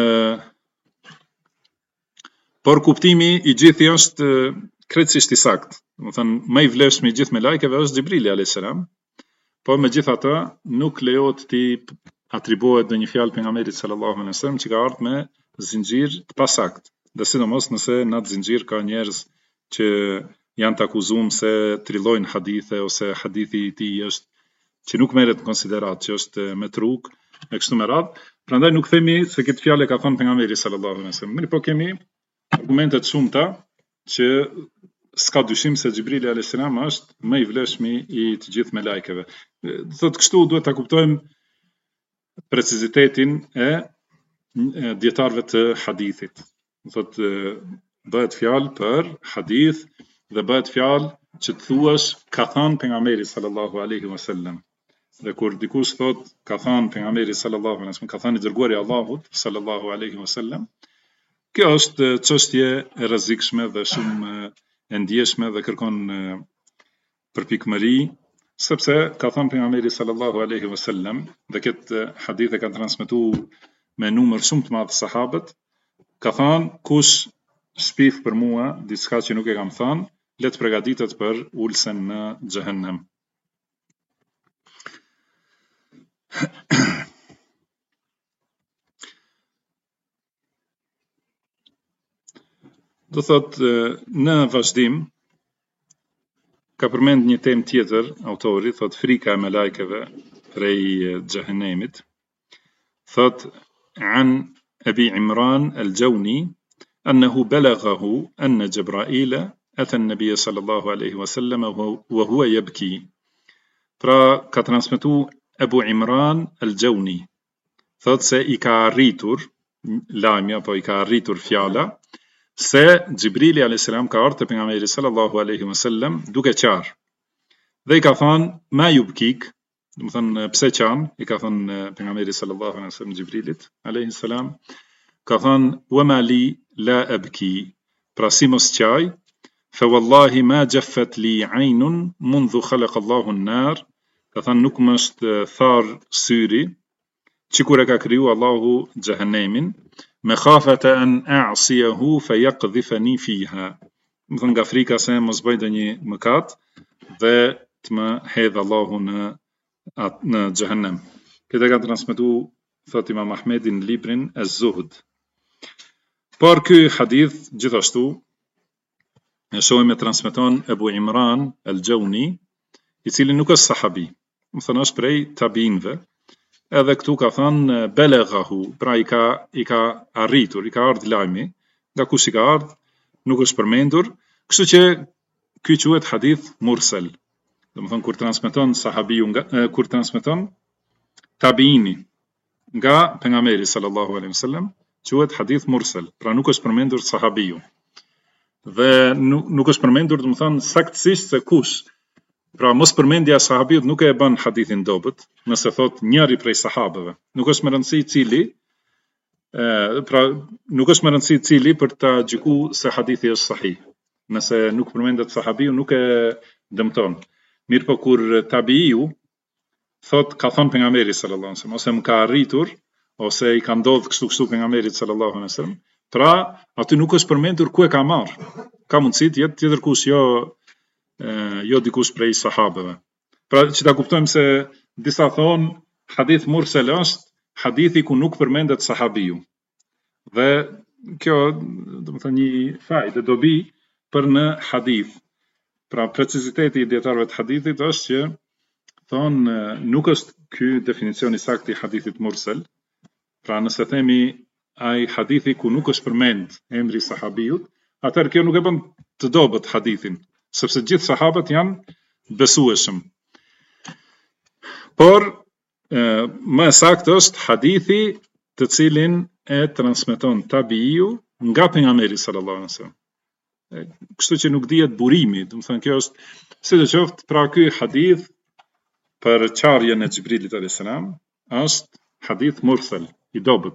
B: por kuptimi i gjithë është krejtësisht i saktë. Do të thonë më i vlefshëm i gjithë me lajkeve është Xhibrili alayhis salam. Por megjithatë nuk lejohet ti atribuohet në një fjalë pejgamberit sallallahu alaihi wasallam që ka ardhur me zinxhir të pasakt. Dhe sidomos nëse në atë zinxhir ka njerëz që janë të akuzuar se trillojnë hadithe ose hadithi i tij është që nuk merret në konsiderat, që është metruk e kështu me radhë. Prandaj nuk themi se këtë fjalë ka thënë pejgamberi sallallahu alaihi wasallam. Mirë, po kemi argumente të shumta që s'ka dyshim se Xhibrili alayhis salam është më i vlefshmi i të gjithë me lajkeve. Thotë kështu duhet ta kuptojmë precizitetin e dietarëve të hadithit. Thotë bëhet fjalë për hadith dhe bëhet fjalë që të thuash ka thënë pejgamberi sallallahu alaihi wasallam. Dhe kur dikush thot ka thënë pejgamberi sallallahu alaihi wasallam, ka thënë i dërguari i Allahut sallallahu alaihi wasallam, kjo është çështje e rrezikshme dhe shumë e ndjeshme dhe kërkon përpikmëri, sepse ka thënë pejgamberi sallallahu alaihi wasallam, dhe këtë hadith e kanë transmetuar me numër shumë të madh sahabët, ka thënë kush shpif për mua diçka që nuk e kam thënë, le të përgatitet për ulsen në xhehenem. Do thot në vazhdim ka përmend një temë tjetër autori, thot frika e melajkeve prej xhehenemit. Thot an Abi Imran al-Jawni أنه بلغه أن جبرائيل أتى النبي صلى الله عليه وسلم وهو يبكي. Pra ka transmetu Ebu Imran al-Gjauni, thot se I ka arritur lajmi apo I ka arritur fjala se Gjibrili a.s. ka ardhur te pejgamberi sallallahu alaihi wasallam duke qarë dhe I ka thënë ma yubkik, do të thënë pse qan, I ka thënë pejgamberi sallallahu alaihi wasallam Gjibrilit alayhi salam, ka thënë wa ma li la abki, pra si mos qaj, fa wallahi ma jaffat li aynun mundhu khalaqa Allahu an-nar, ka thënë nuk më është tharë syri që kur e ka kriju Allahu xhehenemin, me khafata an a'siyahu fa yaqdhifani fiha, do thënë nga frika se mos bëj ndonjë mëkat dhe të më hedh Allahu në xhehenem. Këtë ka transmetuar thot Imam Ahmedi në librin Az-Zuhd. Por ky hadith gjithashtu e shohim e transmeton Ebu Imran al-Gjauni, I cili nuk është sahabi, më thënë është prej tabiinëve, edhe këtu ka thënë beleghahu, pra I ka arritur, I ka ardhur lajmi, nga kush I ka ardhur nuk është përmendur, kështu që ky quhet hadith mursal. Domethënë kur transmeton sahabiu kur transmeton tabiini nga pejgamberi sallallahu alaihi wasallam quhet hadith mursal, pra nuk është përmendur sahabiu. Dhe nuk është përmendur, domethënë saktësisht se kush. Pra mos përmendja e sahabiut nuk e bën hadithin dobët, nëse thot njëri prej sahabeve. Nuk është më rëndësi cili, pra nuk është më rëndësi cili për ta gjykuar se hadithi është sahih. Nëse nuk përmendet sahabiu nuk e dëmton. Mirë po kur tabiiu thot ka thënë pejgamberi sallallahu alaihi wasallam ose më ka arritur ose I ka ndodhur kështu pejgamberit sallallahu alaihi wasallam, pra aty nuk është përmendur ku e ka marr. Ka mundësi të jetë tjetër kush, jo dikush prej sahabeve. Pra që ta kuptojmë se disa thonë hadith mursal është hadithi ku nuk përmendet sahabiu. Dhe kjo do të thënë një fajde dobi për në hadith. Pra preciziteti I dietarëve të hadithit është që thonë nuk është ky definicioni sakt I hadithit mursal. Pra nëse themi ai hadithi ku nuk është përmend emri I sahabiut, atëherë kjo nuk e bën të dobët hadithin, sepse gjithë sahabët janë besueshëm. Por më saktë është hadithi të cilin e transmeton tabiiu nga pejgamberi sallallahu alaihi wasallam. Kështu që nuk dihet burimi, do të thënë kjo është sidoqoftë, pra ky hadith për qarjen e Xhibrilit alayhis salam është hadith mursal I dobët.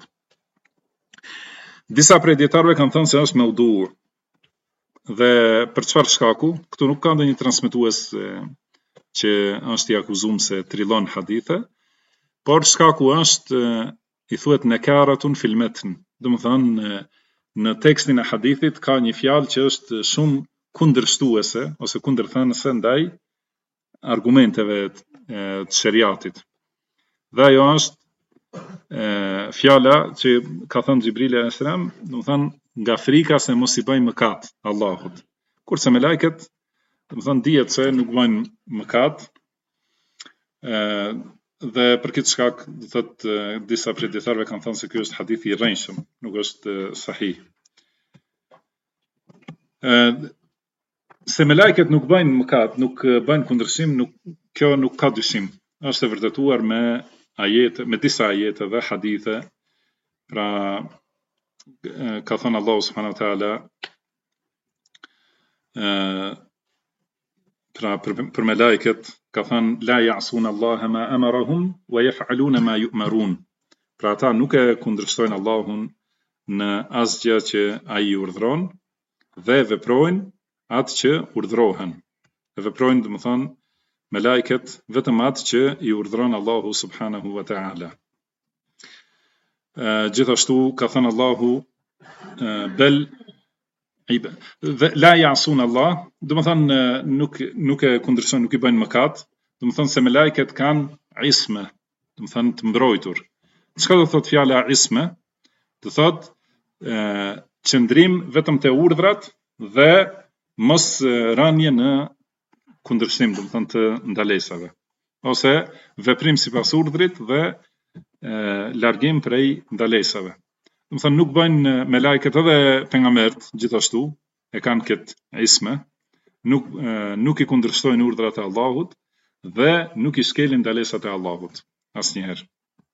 B: Disa prej dietarëve kanë thënë se është maudu. Dhe për çfarë shkaku? Këtu nuk ka ndonjë transmetues që është I akuzuar se trillon hadithe, por shkaku është I thuhet nekaratun fil matn. Domethënë në tekstin e hadithit ka një fjalë që është shumë kundërshtuese ose kundërthënëse ndaj argumenteve të sheriatit. Dhe ajo është fjala që ka thënë Xhibrili alayhis salam, domethënë nga frika se mos I bëjnë mëkat Allahut. Kurse me lajket, domethënë dihet se nuk bëjnë mëkat. Dhe për këtë shkak, do thotë disa prej dietarëve kanë thënë se ky është hadith I rrënjshëm, nuk është sahih. Se me lajket nuk bëjnë mëkat, nuk bëjnë kundërshtim, kjo nuk ka dyshim. Është e vërtetuar me ajete, me disa ajete dhe hadithe. Pra ka thënë Allahu subhanahu wa taala pra për me lajket ka thënë la ya'suna Allaha ma amarahum wa yaf'aluna ma yu'marun. Pra ata nuk e kundërshtojnë Allahun në asgjë që ai I urdhëron dhe veprojnë atë që urdhërohen. E veprojnë, domethënë me lajket vetëm atë që I urdhëron Allahu subhanahu wa taala. Gjithashtu ka thënë Allahu bel la ya'sun Allah, domethënë nuk e kundërshtojnë, nuk I bëjnë mëkat, domethënë se me lajket kanë isme, domethënë të mbrojtur. Çka do thotë fjala isme? Do thotë qëndrim vetëm te urdhrat dhe mos rënje në kundërshtim, domethënë të ndalesave, ose veprim sipas urdhrit dhe largim prej ndalesave. do të thënë nuk bëjnë melajket edhe pejgamberët gjithashtu e kanë këtë isme, nuk i kundërshtojnë urdhrat e Allahut dhe nuk i shkelin ndalesat e Allahut asnjëherë.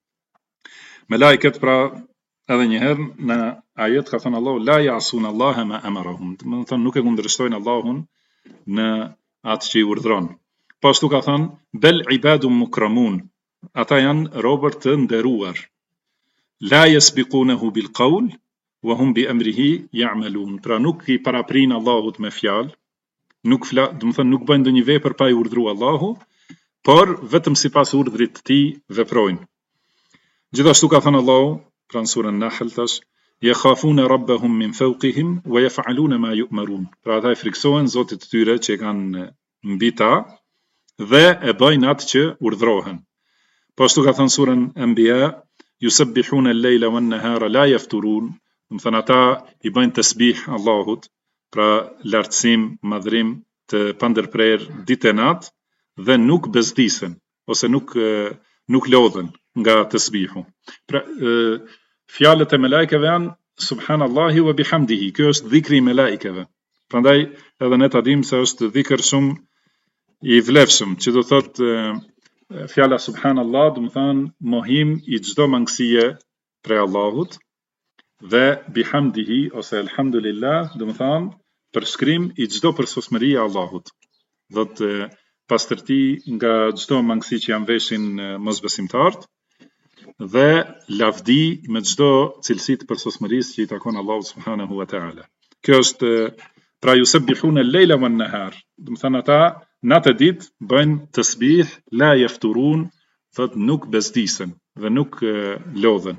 B: Melajket pra edhe njëherë në ajet ka thënë Allahu la ya'sun Allaha ma amarahum, do të thënë nuk e kundërshtojnë Allahun në atë që i urdhron. Po ashtu ka thënë bel ibadun mukramun, ata janë robër të nderuar. La yasbiqunahu bil qawl wa hum bi amrihi ya'malun. Pra nuk i paraprin Allahut me fjalë, do të thënë nuk bëjnë ndonjë vepër pa i urdhëruar Allahu, por vetëm sipas urdhrit të tij veprojnë. Gjithashtu ka thënë Allahu, pra në surën Nahl tash, yakhafuna rabbahum min fawqihim wa yaf'aluna ma yu'marun. Pra ata i friksohen Zotit të tyre që kanë mbi ta dhe e bëjnë atë që urdhrohen. Po ashtu ka thënë surën Anbiya, yusabbihuna al-layla wan-nahara la yafturun. Do të thënë ata i bëjnë tasbih Allahut, pra lartësim, madhrim të pandërprer ditë e natë dhe nuk bezdisen ose nuk lodhen nga tasbihu. Pra fjalët e melajkeve janë subhanallahi wa bihamdihi. Kjo është dhikri i melajkeve. Prandaj edhe ne ta dimë se është dhikr shumë i vlefshëm, që do thotë fjala subhanallah, do të thonë mohim i çdo mangësie prej Allahut, dhe bihamdihi ose alhamdulillah, do të thonë përshkrim i çdo përsosmërie e Allahut. Do të pastërti nga çdo mangësi që janë veshin mosbesimtarët dhe lavdi me çdo cilësi të përsosmërisë që i takon Allahut subhanahu wa taala. Kjo është pra yusabbihuna al-layla wan-nahar. Do të thonë ata natë e ditë bëjnë tasbih, la yafturun, thotë nuk bezdisen dhe nuk lodhen.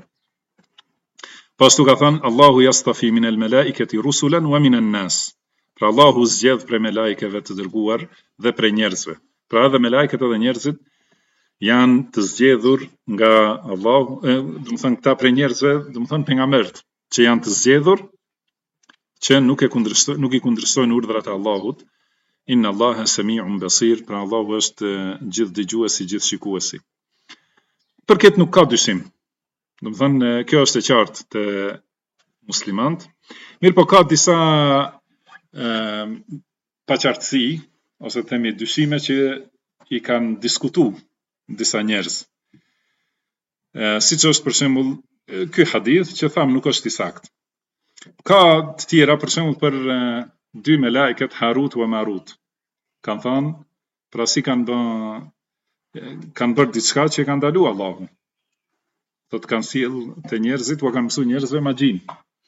B: Po ashtu ka thënë Allahu yastafi min al-malaikati rusulan wa min an-nas. Pra Allahu zgjedh prej melajkeve të dërguar dhe prej njerëzve. Pra edhe melajket edhe njerëzit janë të zgjedhur nga Allahu, do të thënë këta prej njerëzve, do të thënë pejgamberët që janë të zgjedhur që nuk i kundërshtojnë urdhrat e Allahut. Inna Allaha sami'un basir, pra Allahu është gjithë dëgjuesi, gjithë shikuesi. Për këtë nuk ka dyshim. Do të thënë kjo është e qartë te muslimanët. Mirë po ka disa paqartësi ose themi dyshime që i kanë diskutuar disa njerëz. Siç është për shembull ky hadith që tham nuk është i saktë. Ka të tjera për shembull për dy melajket Harut wa Marut. Kanë thënë, pra si kanë bërë diçka që kanë ndaluar Allahu. Do të kanë sjell te njerëzit, u kanë mësuar njerëzve magjin.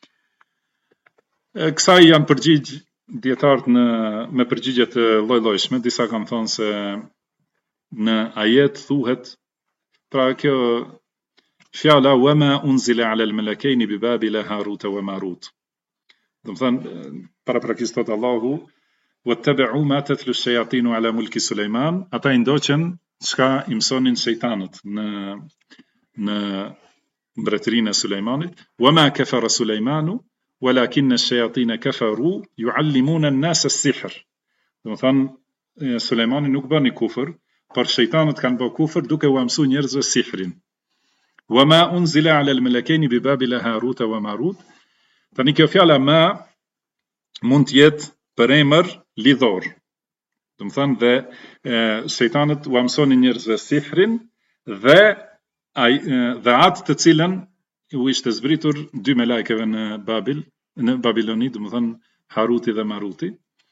B: Kësaj janë përgjigj dietarët me përgjigje të lloj-llojshme. Disa kanë thënë se në ajet thuhet, pra kjo fjala wama unzila ala al-malakaini bi Babila Harut wa Marut. Do të thënë paraprakisht thot Allahu wattabi'u ma tatlu ash-shayatinu ala mulki Sulejman, ata i ndoqën çka i mësonin shejtanët në mbretërinë e Sulejmanit. Wama kafara Sulejmanu walakinna ash-shayatina kafaru yu'allimuna an-nasa as-sihr. Do të thënë Sulejmani nuk bëni kufër, por shejtanët kanë bërë kufër duke u mësuar njerëzve sihrin. Wama unzila ala al-malakaini bi Babila Harut wa Marut. Tani kjo fjala ma mund të jetë për emër lidhor. Do të thënë dhe shejtanët u mësonin njerëzve sihrin dhe atë të cilën u ishte zbritur dy melajkeve në Babiloni, do të thënë Haruti dhe Maruti.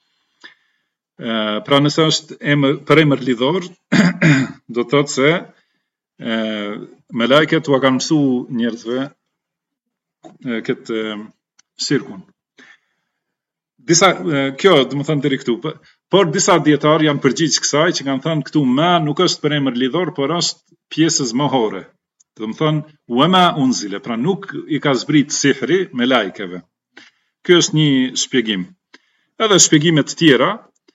B: Pra nëse është për emër lidhor, do të thotë se melajket u kanë mësuar njerëzve këtë shirkun. Kjo do të thënë deri këtu, por disa dietar janë përgjigj kësaj që kanë thënë këtu ma nuk është për emër lidhor, por është pjesës mohore. Do të thënë wama unzila, pra nuk i ka zbrit sihri melajkeve. Ky është një shpjegim. Edhe shpjegime të tjera,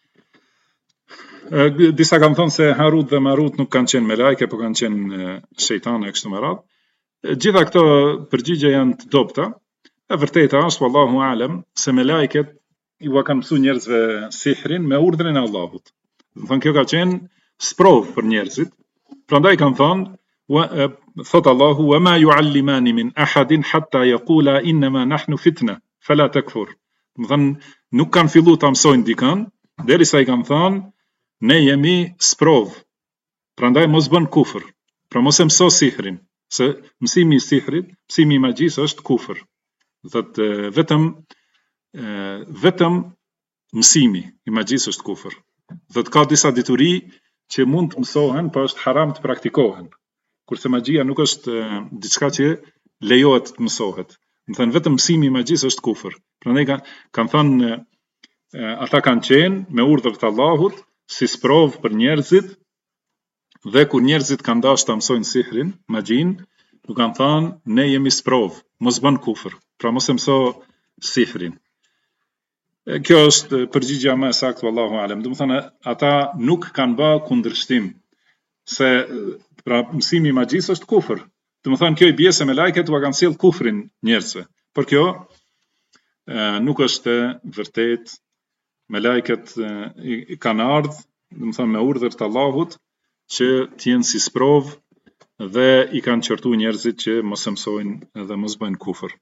B: disa kanë thënë se Harut dhe Marut nuk kanë qenë melajke, por kanë qenë shejtanë e kështu me radhë. Gjitha këto përgjigje janë të dobta. E vërteta është wallahu alem se melajket ju kanë mësuar njerëzve sihrin me urdhrin e Allahut. Do të thonë kjo ka qenë sprov për njerëzit. Prandaj kanë thënë thot Allahu wa ma yuallimani min ahadin hatta yaqula inma nahnu fitna fala takfur. Do të thënë nuk kanë filluar ta mësojnë dikën derisa i kanë thënë ne jemi sprov. Prandaj mos bën kufër. Pra mos e mëso sihrin, se mësimi i sihrit, mësimi i magjisë është kufër. Thotë vetëm mësimi i magjisë është kufër. Thotë ka disa dituri që mund të mësohen, por është haram të praktikohen. Kurse magjia nuk është diçka që lejohet të mësohet. Do thënë vetëm mësimi i magjisë është kufër. Prandaj kanë thënë ata kanë qenë me urdhër të Allahut si sprov për njerëzit, dhe kur njerëzit kanë dashur ta mësojnë sihrin, magjin, u kanë thënë ne jemi sprov, mos bën kufër. Pra mos e mëso sihrin. Kjo është përgjigjja më e saktë, wallahu alem. Do të thënë ata nuk kanë bë kundërshtim se pra mësimi i magjisë është kufër. Do të thënë kjo i bie se me lajket u kanë sjell kufrin njerëzve. Por kjo nuk është vërtet. Me lajket kanë ardhur, do të thënë me urdhër të Allahut që t'jenë si sprov dhe i kanë qortu njerëzit që mos e mësojnë dhe mos bëjnë kufër.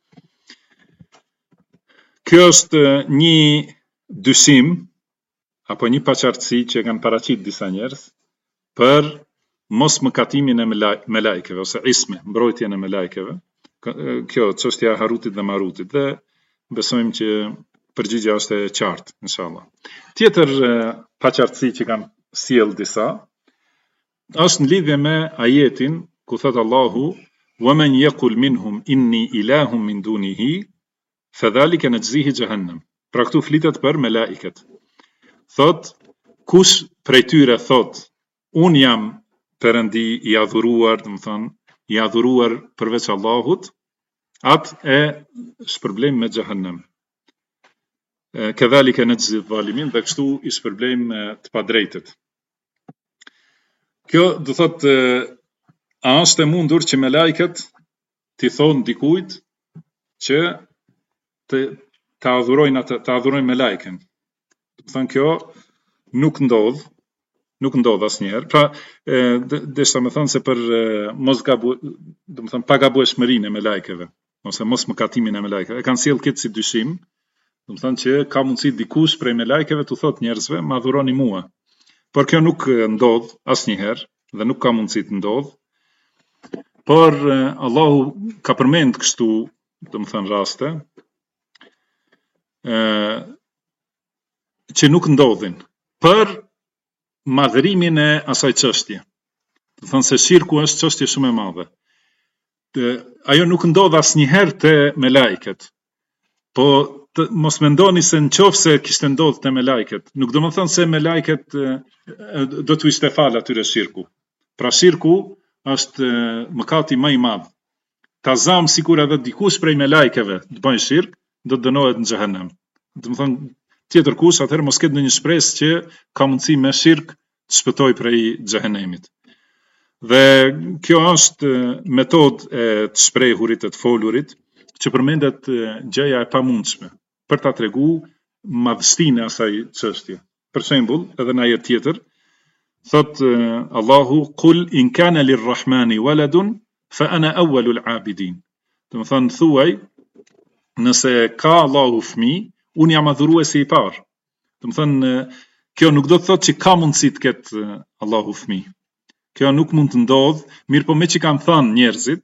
B: Kjo është një dyshim apo një paqartësi që kanë paraqit disa njerëz për mos mëkatimin e melajkeve ose isme, mbrojtjen e melajkeve. Kjo çështja e Harutit dhe Marutit, dhe besojmë që përgjigjja është e qartë, inshallah. Tjetër paqartësi që kanë sjell disa është në lidhje me ajetin ku thot Allahu wa man yaqul minhum inni ilahun min dunihi fadhalika najzihi jahannam. Pra këtu flitet për melaiket. Thot kush prej tyre thot un jam perëndi i adhuruar, do të thonë i adhuruar përveç Allahut, atë e shpërblejmë me jahannam. Kadhalika najzi adh-dhalimin, dhe kështu i shpërblejmë të padrejtët. Kjo do thot a është e mundur që me lajket t'i thonë dikujt që të adhurojnë me lajken. Do thënë kjo nuk ndodh asnjëherë. Pra desha me thënë se për mos gabu, do të thënë pa gabueshmërinë e me lajkeve, ose mos mëkatimin e me lajkeve. E kanë sjell këtë si dyshim, do të thënë që ka mundësi dikush prej me lajkeve të thot njerëzve, ma adhuroni mua. Por kjo nuk ndodh asnjëherë dhe nuk ka mundësi të ndodh. Por Allahu ka përmend kështu, do të thënë raste që nuk ndodhin për madhërimin e asaj çështje. Do thënë se shirku është çështje shumë e madhe. Ajo nuk ndodh asnjëherë te melajket. Po mos mendoni se nëse kishte ndodhur te melajket, nuk do të thënë se melajket do t'u ishte fal atyre shirku. Pra shirku është mëkati më i madh. Ta zam sikur edhe dikush prej melajkeve të bëjë shirk, do të dënohet në xhehenem. Do të thënë tjetër kush atëherë mos ketë ndonjë shpresë që ka mundësi me shirk të shpëtoj prej xhehenemit. Dhe kjo është metodë e të shprehurit, e të folurit, që përmendet gjëja e pamundshme për ta treguar madhështinë e asaj çështje. Për shembull, edhe në ajet tjetër thot Allahu qul in kana lirrahmani waladun fa ana awwalul abidin. Do të thënë thuaj, nëse ka Allahu fëmijë, unë jam adhuruesi i parë. Do të thënë kjo nuk do të thotë që ka mundësi të ketë Allahu fëmijë. Kjo nuk mund të ndodh, mirë po me që kanë thënë njerëzit,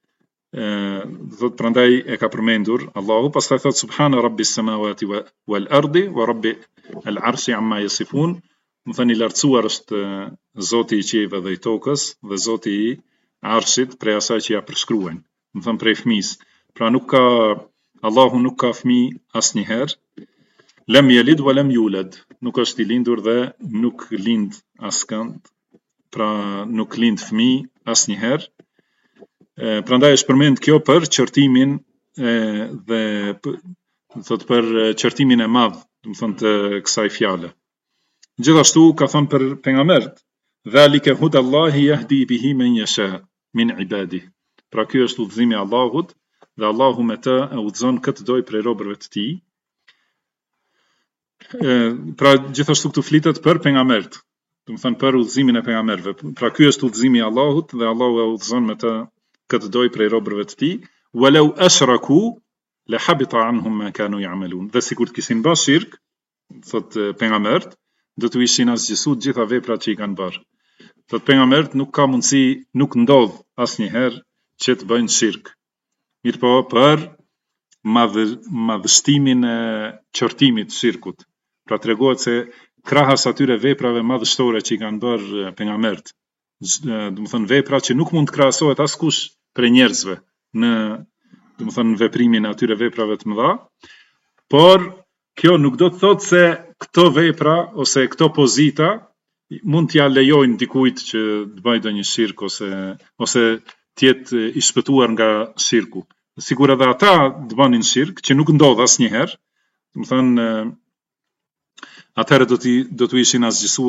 B: thot prandaj e ka përmendur Allahu, pastaj thot subhana rabbis samawati wal ardi wa rabbi al arshi amma yasifun. Do thënë i lartësuar është Zoti i qiejve dhe i tokës dhe Zoti i arshit prej asaj që ja përshkruajnë. Do thënë prej fëmisë. Pra Allahu nuk ka fëmijë asnjëherë. Lam yalid wa lam yulad. Nuk është i lindur dhe nuk lind askënd. Pra nuk lind fëmijë asnjëherë. Prandaj është përmend kjo për qortimin dhe thot për qortimin e madh, do të thonë të kësaj fjale. Gjithashtu ka thënë për pejgambert, "Dhalika hudallahi yahdi bihi man yasha min ibadihi." Pra ky është udhëzimi i Allahut dhe Allahu me të e udhëzon këtë doj prej robërve të tij. Pra gjithashtu këtu flitet për pejgambert, do të thënë për udhëzimin e pejgamberëve. Pra ky është udhëzimi i Allahut dhe Allahu e udhëzon me të këtë doj prej robërve të tij. Walau ashraku la habita anhum ma kanu ya'malun. Dhe sikur të kishin bërë shirk, thot pejgambert, do të ishin asgjësuar të gjitha veprat që i kanë bërë. Thot pejgambert nuk ka mundësi, nuk ndodh asnjëherë që të bëjnë shirk. Mirë po për madhështimin e qortimit të shirkut. Pra tregohet se krahas atyre veprave madhështore që i kanë bërë pejgambert, do të thënë vepra që nuk mund të krahasohet askush prej njerëzve në, do të thënë, veprimin e atyre veprave të mëdha, por kjo nuk do të thotë se këto vepra ose këto pozita mund t'ja lejojnë dikujt që të bëjë ndonjë shirk ose të jetë i shpëtuar nga shirku. Sigur edhe ata të bënin shirk, që nuk ndodh asnjëherë, do të thënë atëherë do të ishin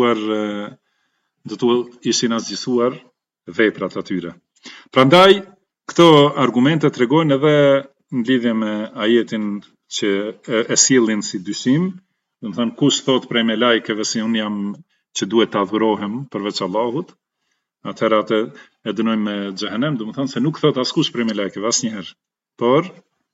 B: asgjësuar veprat atyre. Prandaj këto argumente tregojnë edhe në lidhje me ajetin që e sjellin si dyshim, do të thënë kush thot prej me lajkeve se unë jam që duhet të adhurohem përveç Allahut, atëherë atë e dënojmë me xhehenem, do të thënë se nuk thot askush prej me lajkeve asnjëherë. Por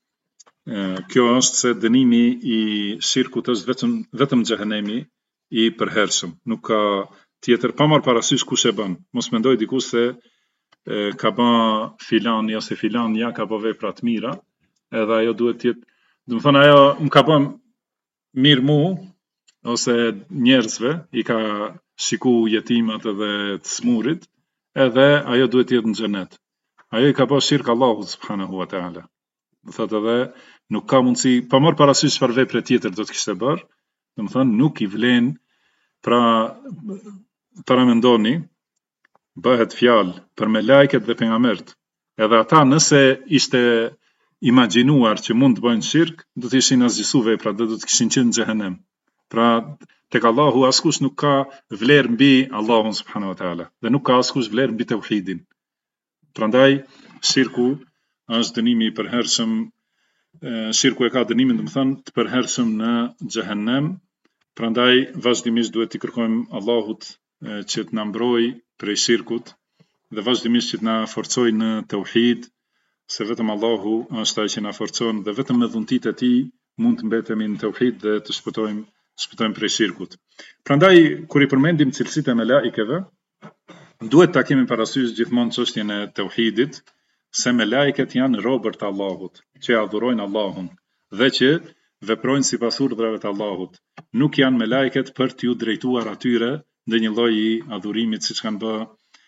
B: kjo është se dënimi i shirkut është vetëm xhehenemi i përhershëm. Nuk ka tjetër, pa marrë parasysh kush e bën. Mos mendoj dikush se ka bën filani ose filanja ka bën vepra të mira, edhe ajo duhet të jetë, do të thënë ajo më ka bën mirë mu ose njerëzve, i ka shiku jetimat edhe të smurit, edhe ajo duhet të jetë në xhenet. Ajo i ka bën shirk Allahut subhanahu wa taala. Do thotë edhe nuk ka mundësi, pa marrë parasysh çfarë vepre tjetër do të kishte bërë, do të thënë nuk i vlen, pra para mendoni, bëhet fjalë për me lajket dhe pejgambert. Edhe ata nëse ishte imagjinuar që mund të bëjnë shirk, do të ishin asgjësuar veprat, do të kishin qenë në xhehenem. Pra tek Allahu askush nuk ka vlerë mbi Allahun subhanahu wa taala dhe nuk ka askush vlerë mbi tauhidin. Prandaj shirku është dënimi i përhershëm, shirku e ka dënimin, do të thënë, të përhershëm në xhehenem. Prandaj vazhdimisht duhet të kërkojmë Allahut që të na mbrojë prej shirkut dhe vazhdimisht që të na forcojë në tauhid, se vetëm Allahu është ai që na forcon dhe vetëm me dhuntitë e tij mund të mbetemi në tauhid dhe të shpëtojmë prej shirkut. Prandaj kur i përmendim cilësitë e melaikeve, duhet ta kemi parasysh gjithmonë çështjen e tauhidit, se melaiket janë robër të Allahut, që adhurojnë Allahun dhe që veprojnë sipas urdhrave të Allahut. Nuk janë melaiket për t'ju drejtuar atyre ndonjë lloj adhurimit siç kanë bë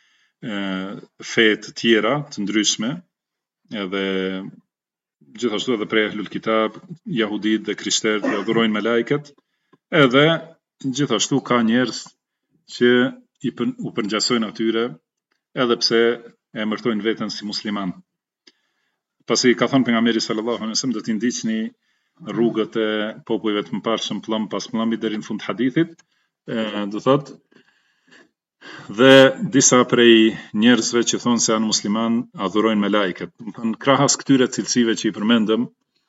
B: fe të tjera të ndryshme, edhe gjithashtu edhe prej Ahlul Kitab, Jahudit dhe Krishterët që adhurojnë melaiket, edhe gjithashtu ka njerëz që u përngjasojnë atyre edhe pse e emërtojnë veten si musliman. Pasi ka thënë pejgamberi sallallahu alaihi wasallam, do t'i ndiqni rrugët e popujve të mëparshëm pllëm pas pllëmi deri në fund hadithit, do thotë, dhe disa prej njerëzve që thonë se janë musliman adhurojnë melaiket. Do thënë krahas këtyre cilësive që i përmendëm,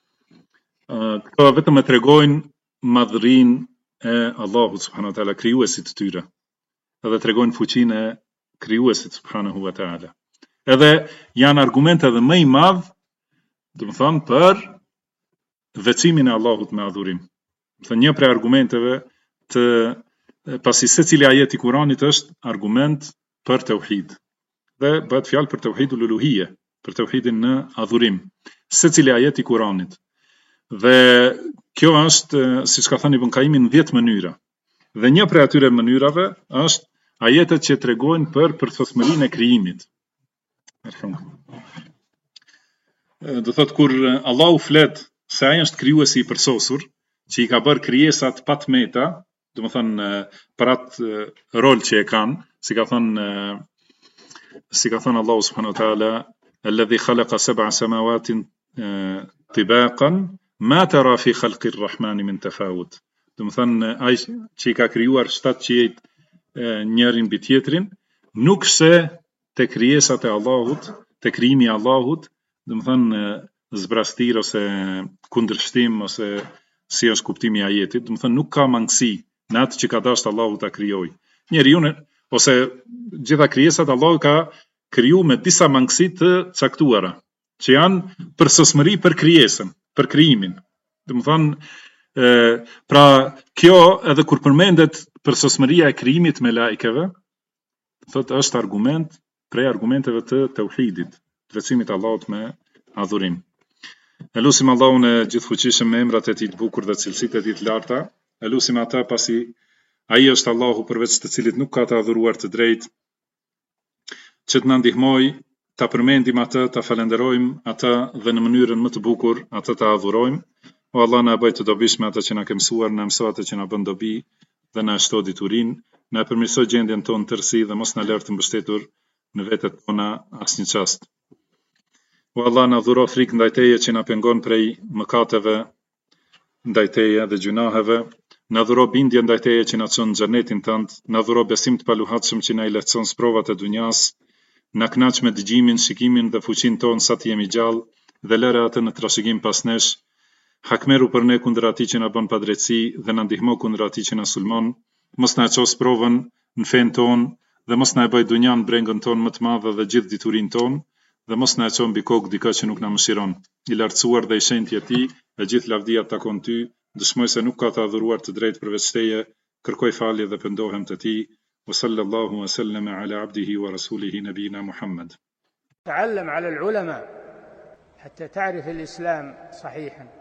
B: këto vetëm e tregojnë madhërinë e Allahut subhanahu wa taala, krijuesit të tyre, edhe tregojnë fuqinë e krijuesit subhanahu wa taala. Edhe janë argumente edhe më i madh, do të thonë, për veçimin e Allahut me adhurim. Do thënë një prej argumenteve të pasi secili ajet i Kuranit është argument për tauhid. Dhe bëhet fjalë për tauhidul uluhiyye, për tauhidin në adhurim. Secili ajet i Kuranit. Dhe kjo është, siç ka thënë Ibn Qayyim, 10 mënyra. Dhe një prej atyre mënyrave është ajetet që tregojnë për përthosmërinë e krijimit. Do thotë kur Allahu flet se ai është krijuesi i përsosur, që i ka bërë krijesat pa tmeta, do të thënë për atë rol që e kanë, si ka thënë Allahu subhanahu wa taala, alladhi khalaqa sab'a samawatin tibaqan ma tara fi khalqi ar-rahmani min tafawut. Do të thënë ai që i ka krijuar 7 qiejt njërin mbi tjetrin, nuk se te krijesat e Allahut, te krijimi i Allahut, do të thënë zbrastir ose kundërshtim ose si është kuptimi i ajetit, do të thënë nuk ka mangësi në atë që ka dashur Allahu ta krijojë. Njeriu ose gjitha krijesat Allahu ka kriju me disa mangësi të caktuara, që janë përsosmëri për krijesën, për krijimin. Domethënë, pra kjo edhe kur përmendet përsosmëria e krijimit me laikeve, thotë është argument prej argumenteve të tauhidit, të vetësimit Allahut me adhurim. E lusim Allahun e gjithfuqishëm me emrat e tij të bukur dhe cilësitë e tij të larta, e lusim ata pasi ai është Allahu përveç të cilit nuk ka të adhuruar të drejtë, që të na ndihmoj ta përmendim atë, ta falenderojmë atë dhe në mënyrën më të bukur atë ta adhurojmë. O Allah, na bëj të dobishme atë që na ke mësuar, na mëso atë që na bën dobi dhe na shto diturinë, na përmirëso gjendjen tonë tërësi dhe mos na lër të mbështetur në vetet tona asnjë çast. O Allah, na dhuro frikë ndaj Teje që na pengon prej mëkateve ndaj Teje dhe gjunaheve, na dhuro bindje ndaj Teje që na çon në xhenetin tënd, na dhuro besim të paluhatshëm që na i lehtëson sprovat e dunjas, na kënaq me dëgjimin, shikimin dhe fuqinë tonë sa të jemi gjallë dhe lëre atë në trashëgim pas nesh. Hakmeru për ne kundër atij që na bën padrejtësi dhe na ndihmo kundër atij që na sulmon. Mos na ços provën në fen tonë dhe mos na e bëj dunjan brengën tonë më të madhe dhe gjithë diturinë tonë dhe mos na e çon mbi kokë dikë që nuk na mëshiron. I lartësuar dhe i shenjtë je Ti, e gjithë lavdia takon Ty. Dëshmoj se nuk ka të adhuruar të drejtë përveç Teje, kërkoj falje dhe pendohem te Ti. Wa sallallahu wa sallama ala abdihi wa rasulihi nabina Muhammad.
A: تعلم على العلماء حتى تعرف الإسلام صحيحا.